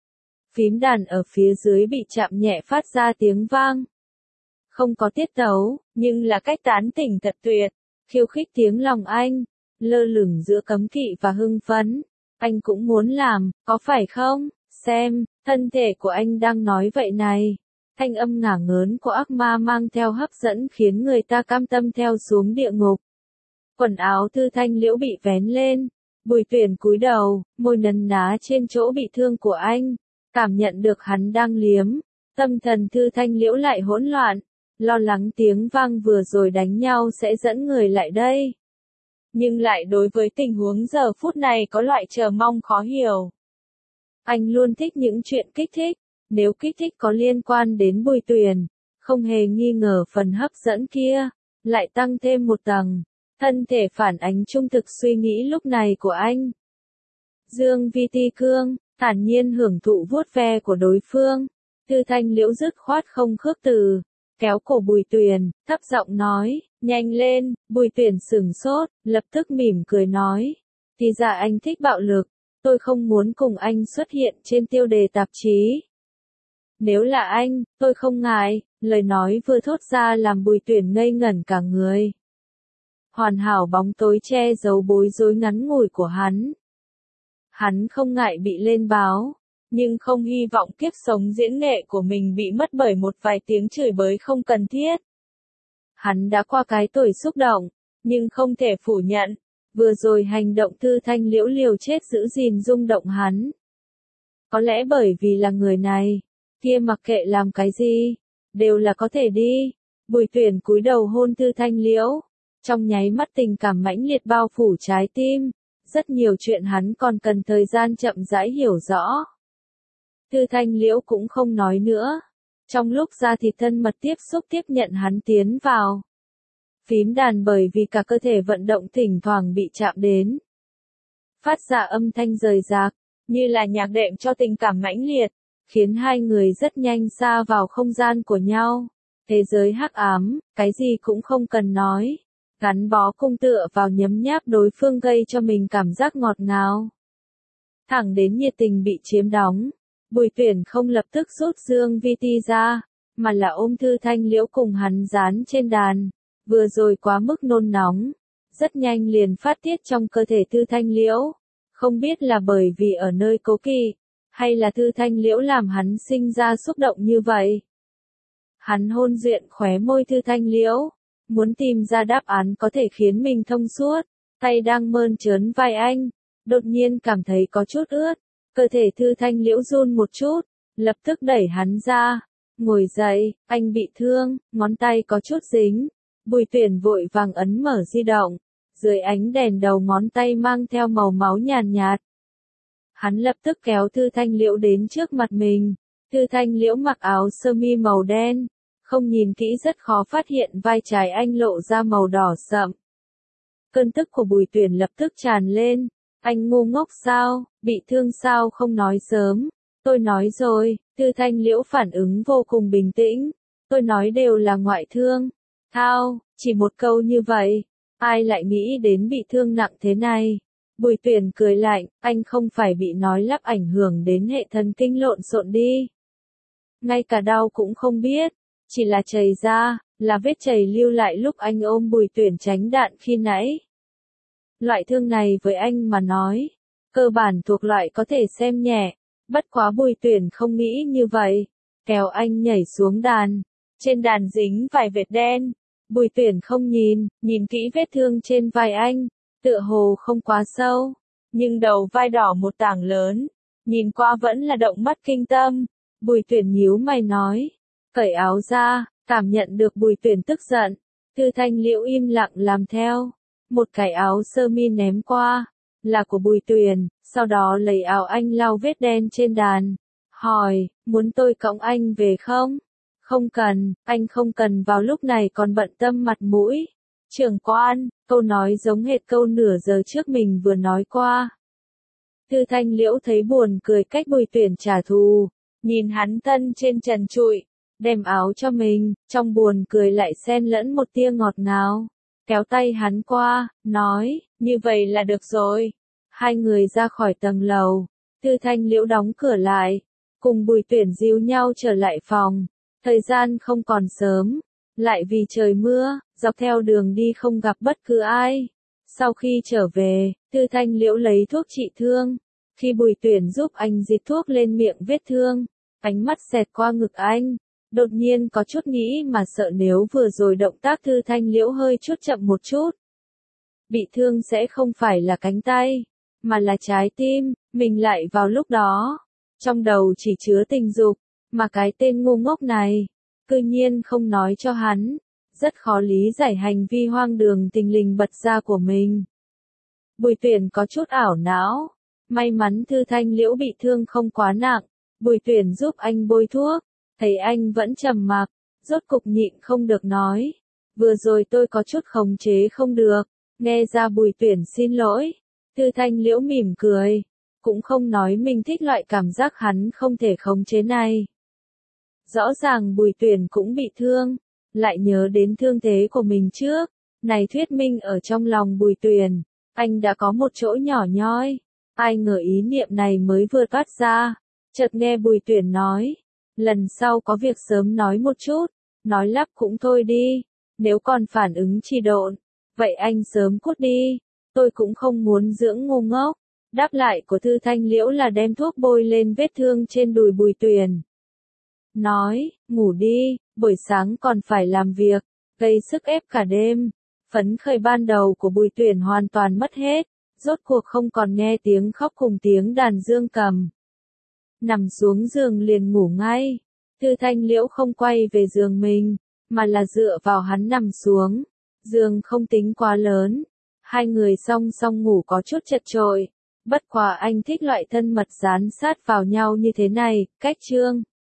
Phím đàn ở phía dưới bị chạm nhẹ phát ra tiếng vang. Không có tiết tấu, nhưng là cách tán tỉnh thật tuyệt, khiêu khích tiếng lòng anh, lơ lửng giữa cấm kỵ và hưng phấn. Anh cũng muốn làm, có phải không? Xem, thân thể của anh đang nói vậy này. Thanh âm ngả ngớn của ác ma mang theo hấp dẫn khiến người ta cam tâm theo xuống địa ngục. Quần áo Thư Thanh Liễu bị vén lên, Bùi Tuyền cúi đầu, môi nấn ná trên chỗ bị thương của anh, cảm nhận được hắn đang liếm, tâm thần Thư Thanh Liễu lại hỗn loạn, lo lắng tiếng vang vừa rồi đánh nhau sẽ dẫn người lại đây. Nhưng lại đối với tình huống giờ phút này có loại chờ mong khó hiểu. Anh luôn thích những chuyện kích thích, nếu kích thích có liên quan đến Bùi Tuyền, không hề nghi ngờ phần hấp dẫn kia, lại tăng thêm một tầng. Thân thể phản ánh trung thực suy nghĩ lúc này của anh. Dương Vi Ti Cương, thản nhiên hưởng thụ vuốt ve của đối phương. Thư Thanh Liễu dứt khoát không khước từ, kéo cổ Bùi Tuyền, thấp giọng nói, nhanh lên. Bùi Tuyền sửng sốt, lập tức mỉm cười nói. Thì ra anh thích bạo lực, tôi không muốn cùng anh xuất hiện trên tiêu đề tạp chí. Nếu là anh, tôi không ngại. Lời nói vừa thốt ra làm Bùi Tuyền ngây ngẩn cả người. Hoàn hảo bóng tối che giấu bối rối ngắn ngủi của hắn. Hắn không ngại bị lên báo, nhưng không hy vọng kiếp sống diễn nghệ của mình bị mất bởi một vài tiếng chửi bới không cần thiết. Hắn đã qua cái tuổi xúc động, nhưng không thể phủ nhận, vừa rồi hành động Thư Thanh Liễu liều chết giữ gìn rung động hắn. Có lẽ bởi vì là người này, kia mặc kệ làm cái gì, đều là có thể đi. Bùi Tuyền cúi đầu hôn Thư Thanh Liễu. Trong nháy mắt tình cảm mãnh liệt bao phủ trái tim, rất nhiều chuyện hắn còn cần thời gian chậm rãi hiểu rõ. Thư Thanh Liễu cũng không nói nữa. Trong lúc da thịt thân mật tiếp xúc tiếp nhận hắn tiến vào. Phím đàn bởi vì cả cơ thể vận động thỉnh thoảng bị chạm đến. Phát ra âm thanh rời rạc, như là nhạc đệm cho tình cảm mãnh liệt, khiến hai người rất nhanh xa vào không gian của nhau. Thế giới hắc ám, cái gì cũng không cần nói. Gắn bó cung tựa vào nhấm nháp đối phương gây cho mình cảm giác ngọt ngào. Thẳng đến nhiệt tình bị chiếm đóng, Bùi Tuyền không lập tức rút Dương Vi Ti ra, mà là ôm Thư Thanh Liễu cùng hắn dán trên đàn, vừa rồi quá mức nôn nóng, rất nhanh liền phát tiết trong cơ thể Thư Thanh Liễu, không biết là bởi vì ở nơi cố kỵ, hay là Thư Thanh Liễu làm hắn sinh ra xúc động như vậy. Hắn hôn duyện khóe môi Thư Thanh Liễu. Muốn tìm ra đáp án có thể khiến mình thông suốt, tay đang mơn trớn vai anh, đột nhiên cảm thấy có chút ướt, cơ thể Thư Thanh Liễu run một chút, lập tức đẩy hắn ra, ngồi dậy, anh bị thương, ngón tay có chút dính, Bùi Tuyền vội vàng ấn mở di động, dưới ánh đèn đầu ngón tay mang theo màu máu nhàn nhạt. Hắn lập tức kéo Thư Thanh Liễu đến trước mặt mình, Thư Thanh Liễu mặc áo sơ mi màu đen. Không nhìn kỹ rất khó phát hiện vai trái anh lộ ra màu đỏ sậm. Cơn tức của Bùi Tuyền lập tức tràn lên. Anh ngu ngốc sao, bị thương sao không nói sớm. Tôi nói rồi, Thư Thanh Liễu phản ứng vô cùng bình tĩnh. Tôi nói đều là ngoại thương. Thao, chỉ một câu như vậy. Ai lại nghĩ đến bị thương nặng thế này. Bùi Tuyển cười lạnh, anh không phải bị nói lắp ảnh hưởng đến hệ thần kinh lộn xộn đi. Ngay cả đau cũng không biết, chỉ là chảy ra, là vết chảy lưu lại lúc anh ôm Bùi Tuyển tránh đạn khi nãy. Loại thương này với anh mà nói, cơ bản thuộc loại có thể xem nhẹ, bất quá Bùi Tuyển không nghĩ như vậy, kéo anh nhảy xuống đàn. Trên đàn dính vài vệt đen, Bùi Tuyển không nhìn kỹ vết thương trên vai anh, tựa hồ không quá sâu, nhưng đầu vai đỏ một tảng lớn, nhìn qua vẫn là động mắt kinh tâm. Bùi Tuyển nhíu mày nói, cởi áo ra, cảm nhận được Bùi Tuyển tức giận, Thư Thanh Liễu im lặng làm theo, một cái áo sơ mi ném qua, là của Bùi Tuyển, sau đó lấy áo anh lau vết đen trên đàn, hỏi, muốn tôi cõng anh về không? Không cần, anh không cần vào lúc này còn bận tâm mặt mũi. Trưởng quan, câu nói giống hệt câu nửa giờ trước mình vừa nói qua. Thư Thanh Liễu thấy buồn cười cách Bùi Tuyển trả thù, nhìn hắn thân trên trần trụi, đem áo cho mình, trong buồn cười lại xen lẫn một tia ngọt ngào, kéo tay hắn qua, nói, như vậy là được rồi. Hai người ra khỏi tầng lầu, Thư Thanh Liễu đóng cửa lại, cùng Bùi Tuyển dìu nhau trở lại phòng. Thời gian không còn sớm, lại vì trời mưa, dọc theo đường đi không gặp bất cứ ai. Sau khi trở về, Thư Thanh Liễu lấy thuốc trị thương. Khi Bùi Tuyển giúp anh dịch thuốc lên miệng vết thương, ánh mắt xẹt qua ngực anh, đột nhiên có chút nghĩ mà sợ nếu vừa rồi động tác Thư Thanh Liễu hơi chút chậm một chút. Bị thương sẽ không phải là cánh tay, mà là trái tim, mình lại vào lúc đó. Trong đầu chỉ chứa tình dục. Mà cái tên ngu ngốc này, cư nhiên không nói cho hắn, rất khó lý giải hành vi hoang đường tình lình bật ra của mình. Bùi Tuyển có chút ảo não, may mắn Thư Thanh Liễu bị thương không quá nặng, Bùi Tuyển giúp anh bôi thuốc, thấy anh vẫn trầm mặc, rốt cục nhịn không được nói, vừa rồi tôi có chút khống chế không được, nghe ra Bùi Tuyển xin lỗi, Thư Thanh Liễu mỉm cười, cũng không nói mình thích loại cảm giác hắn không thể khống chế này. Rõ ràng Bùi Tuyển cũng bị thương, lại nhớ đến thương thế của mình trước, này thuyết minh ở trong lòng Bùi Tuyển, anh đã có một chỗ nhỏ nhoi, ai ngờ ý niệm này mới vừa toát ra, chợt nghe Bùi Tuyển nói, lần sau có việc sớm nói một chút, nói lắp cũng thôi đi, nếu còn phản ứng trì độn, vậy anh sớm cút đi, tôi cũng không muốn dưỡng ngu ngốc. Đáp lại của Thư Thanh Liễu là đem thuốc bôi lên vết thương trên đùi Bùi Tuyển. Nói, ngủ đi, buổi sáng còn phải làm việc, gây sức ép cả đêm. Phấn khởi ban đầu của Bùi Tuyển hoàn toàn mất hết, rốt cuộc không còn nghe tiếng khóc cùng tiếng đàn dương cầm. Nằm xuống giường liền ngủ ngay, Thư Thanh Liễu không quay về giường mình, mà là dựa vào hắn nằm xuống. Giường không tính quá lớn, hai người song song ngủ có chút chật chội. Bất quá anh thích loại thân mật dán sát vào nhau như thế này, cách chương.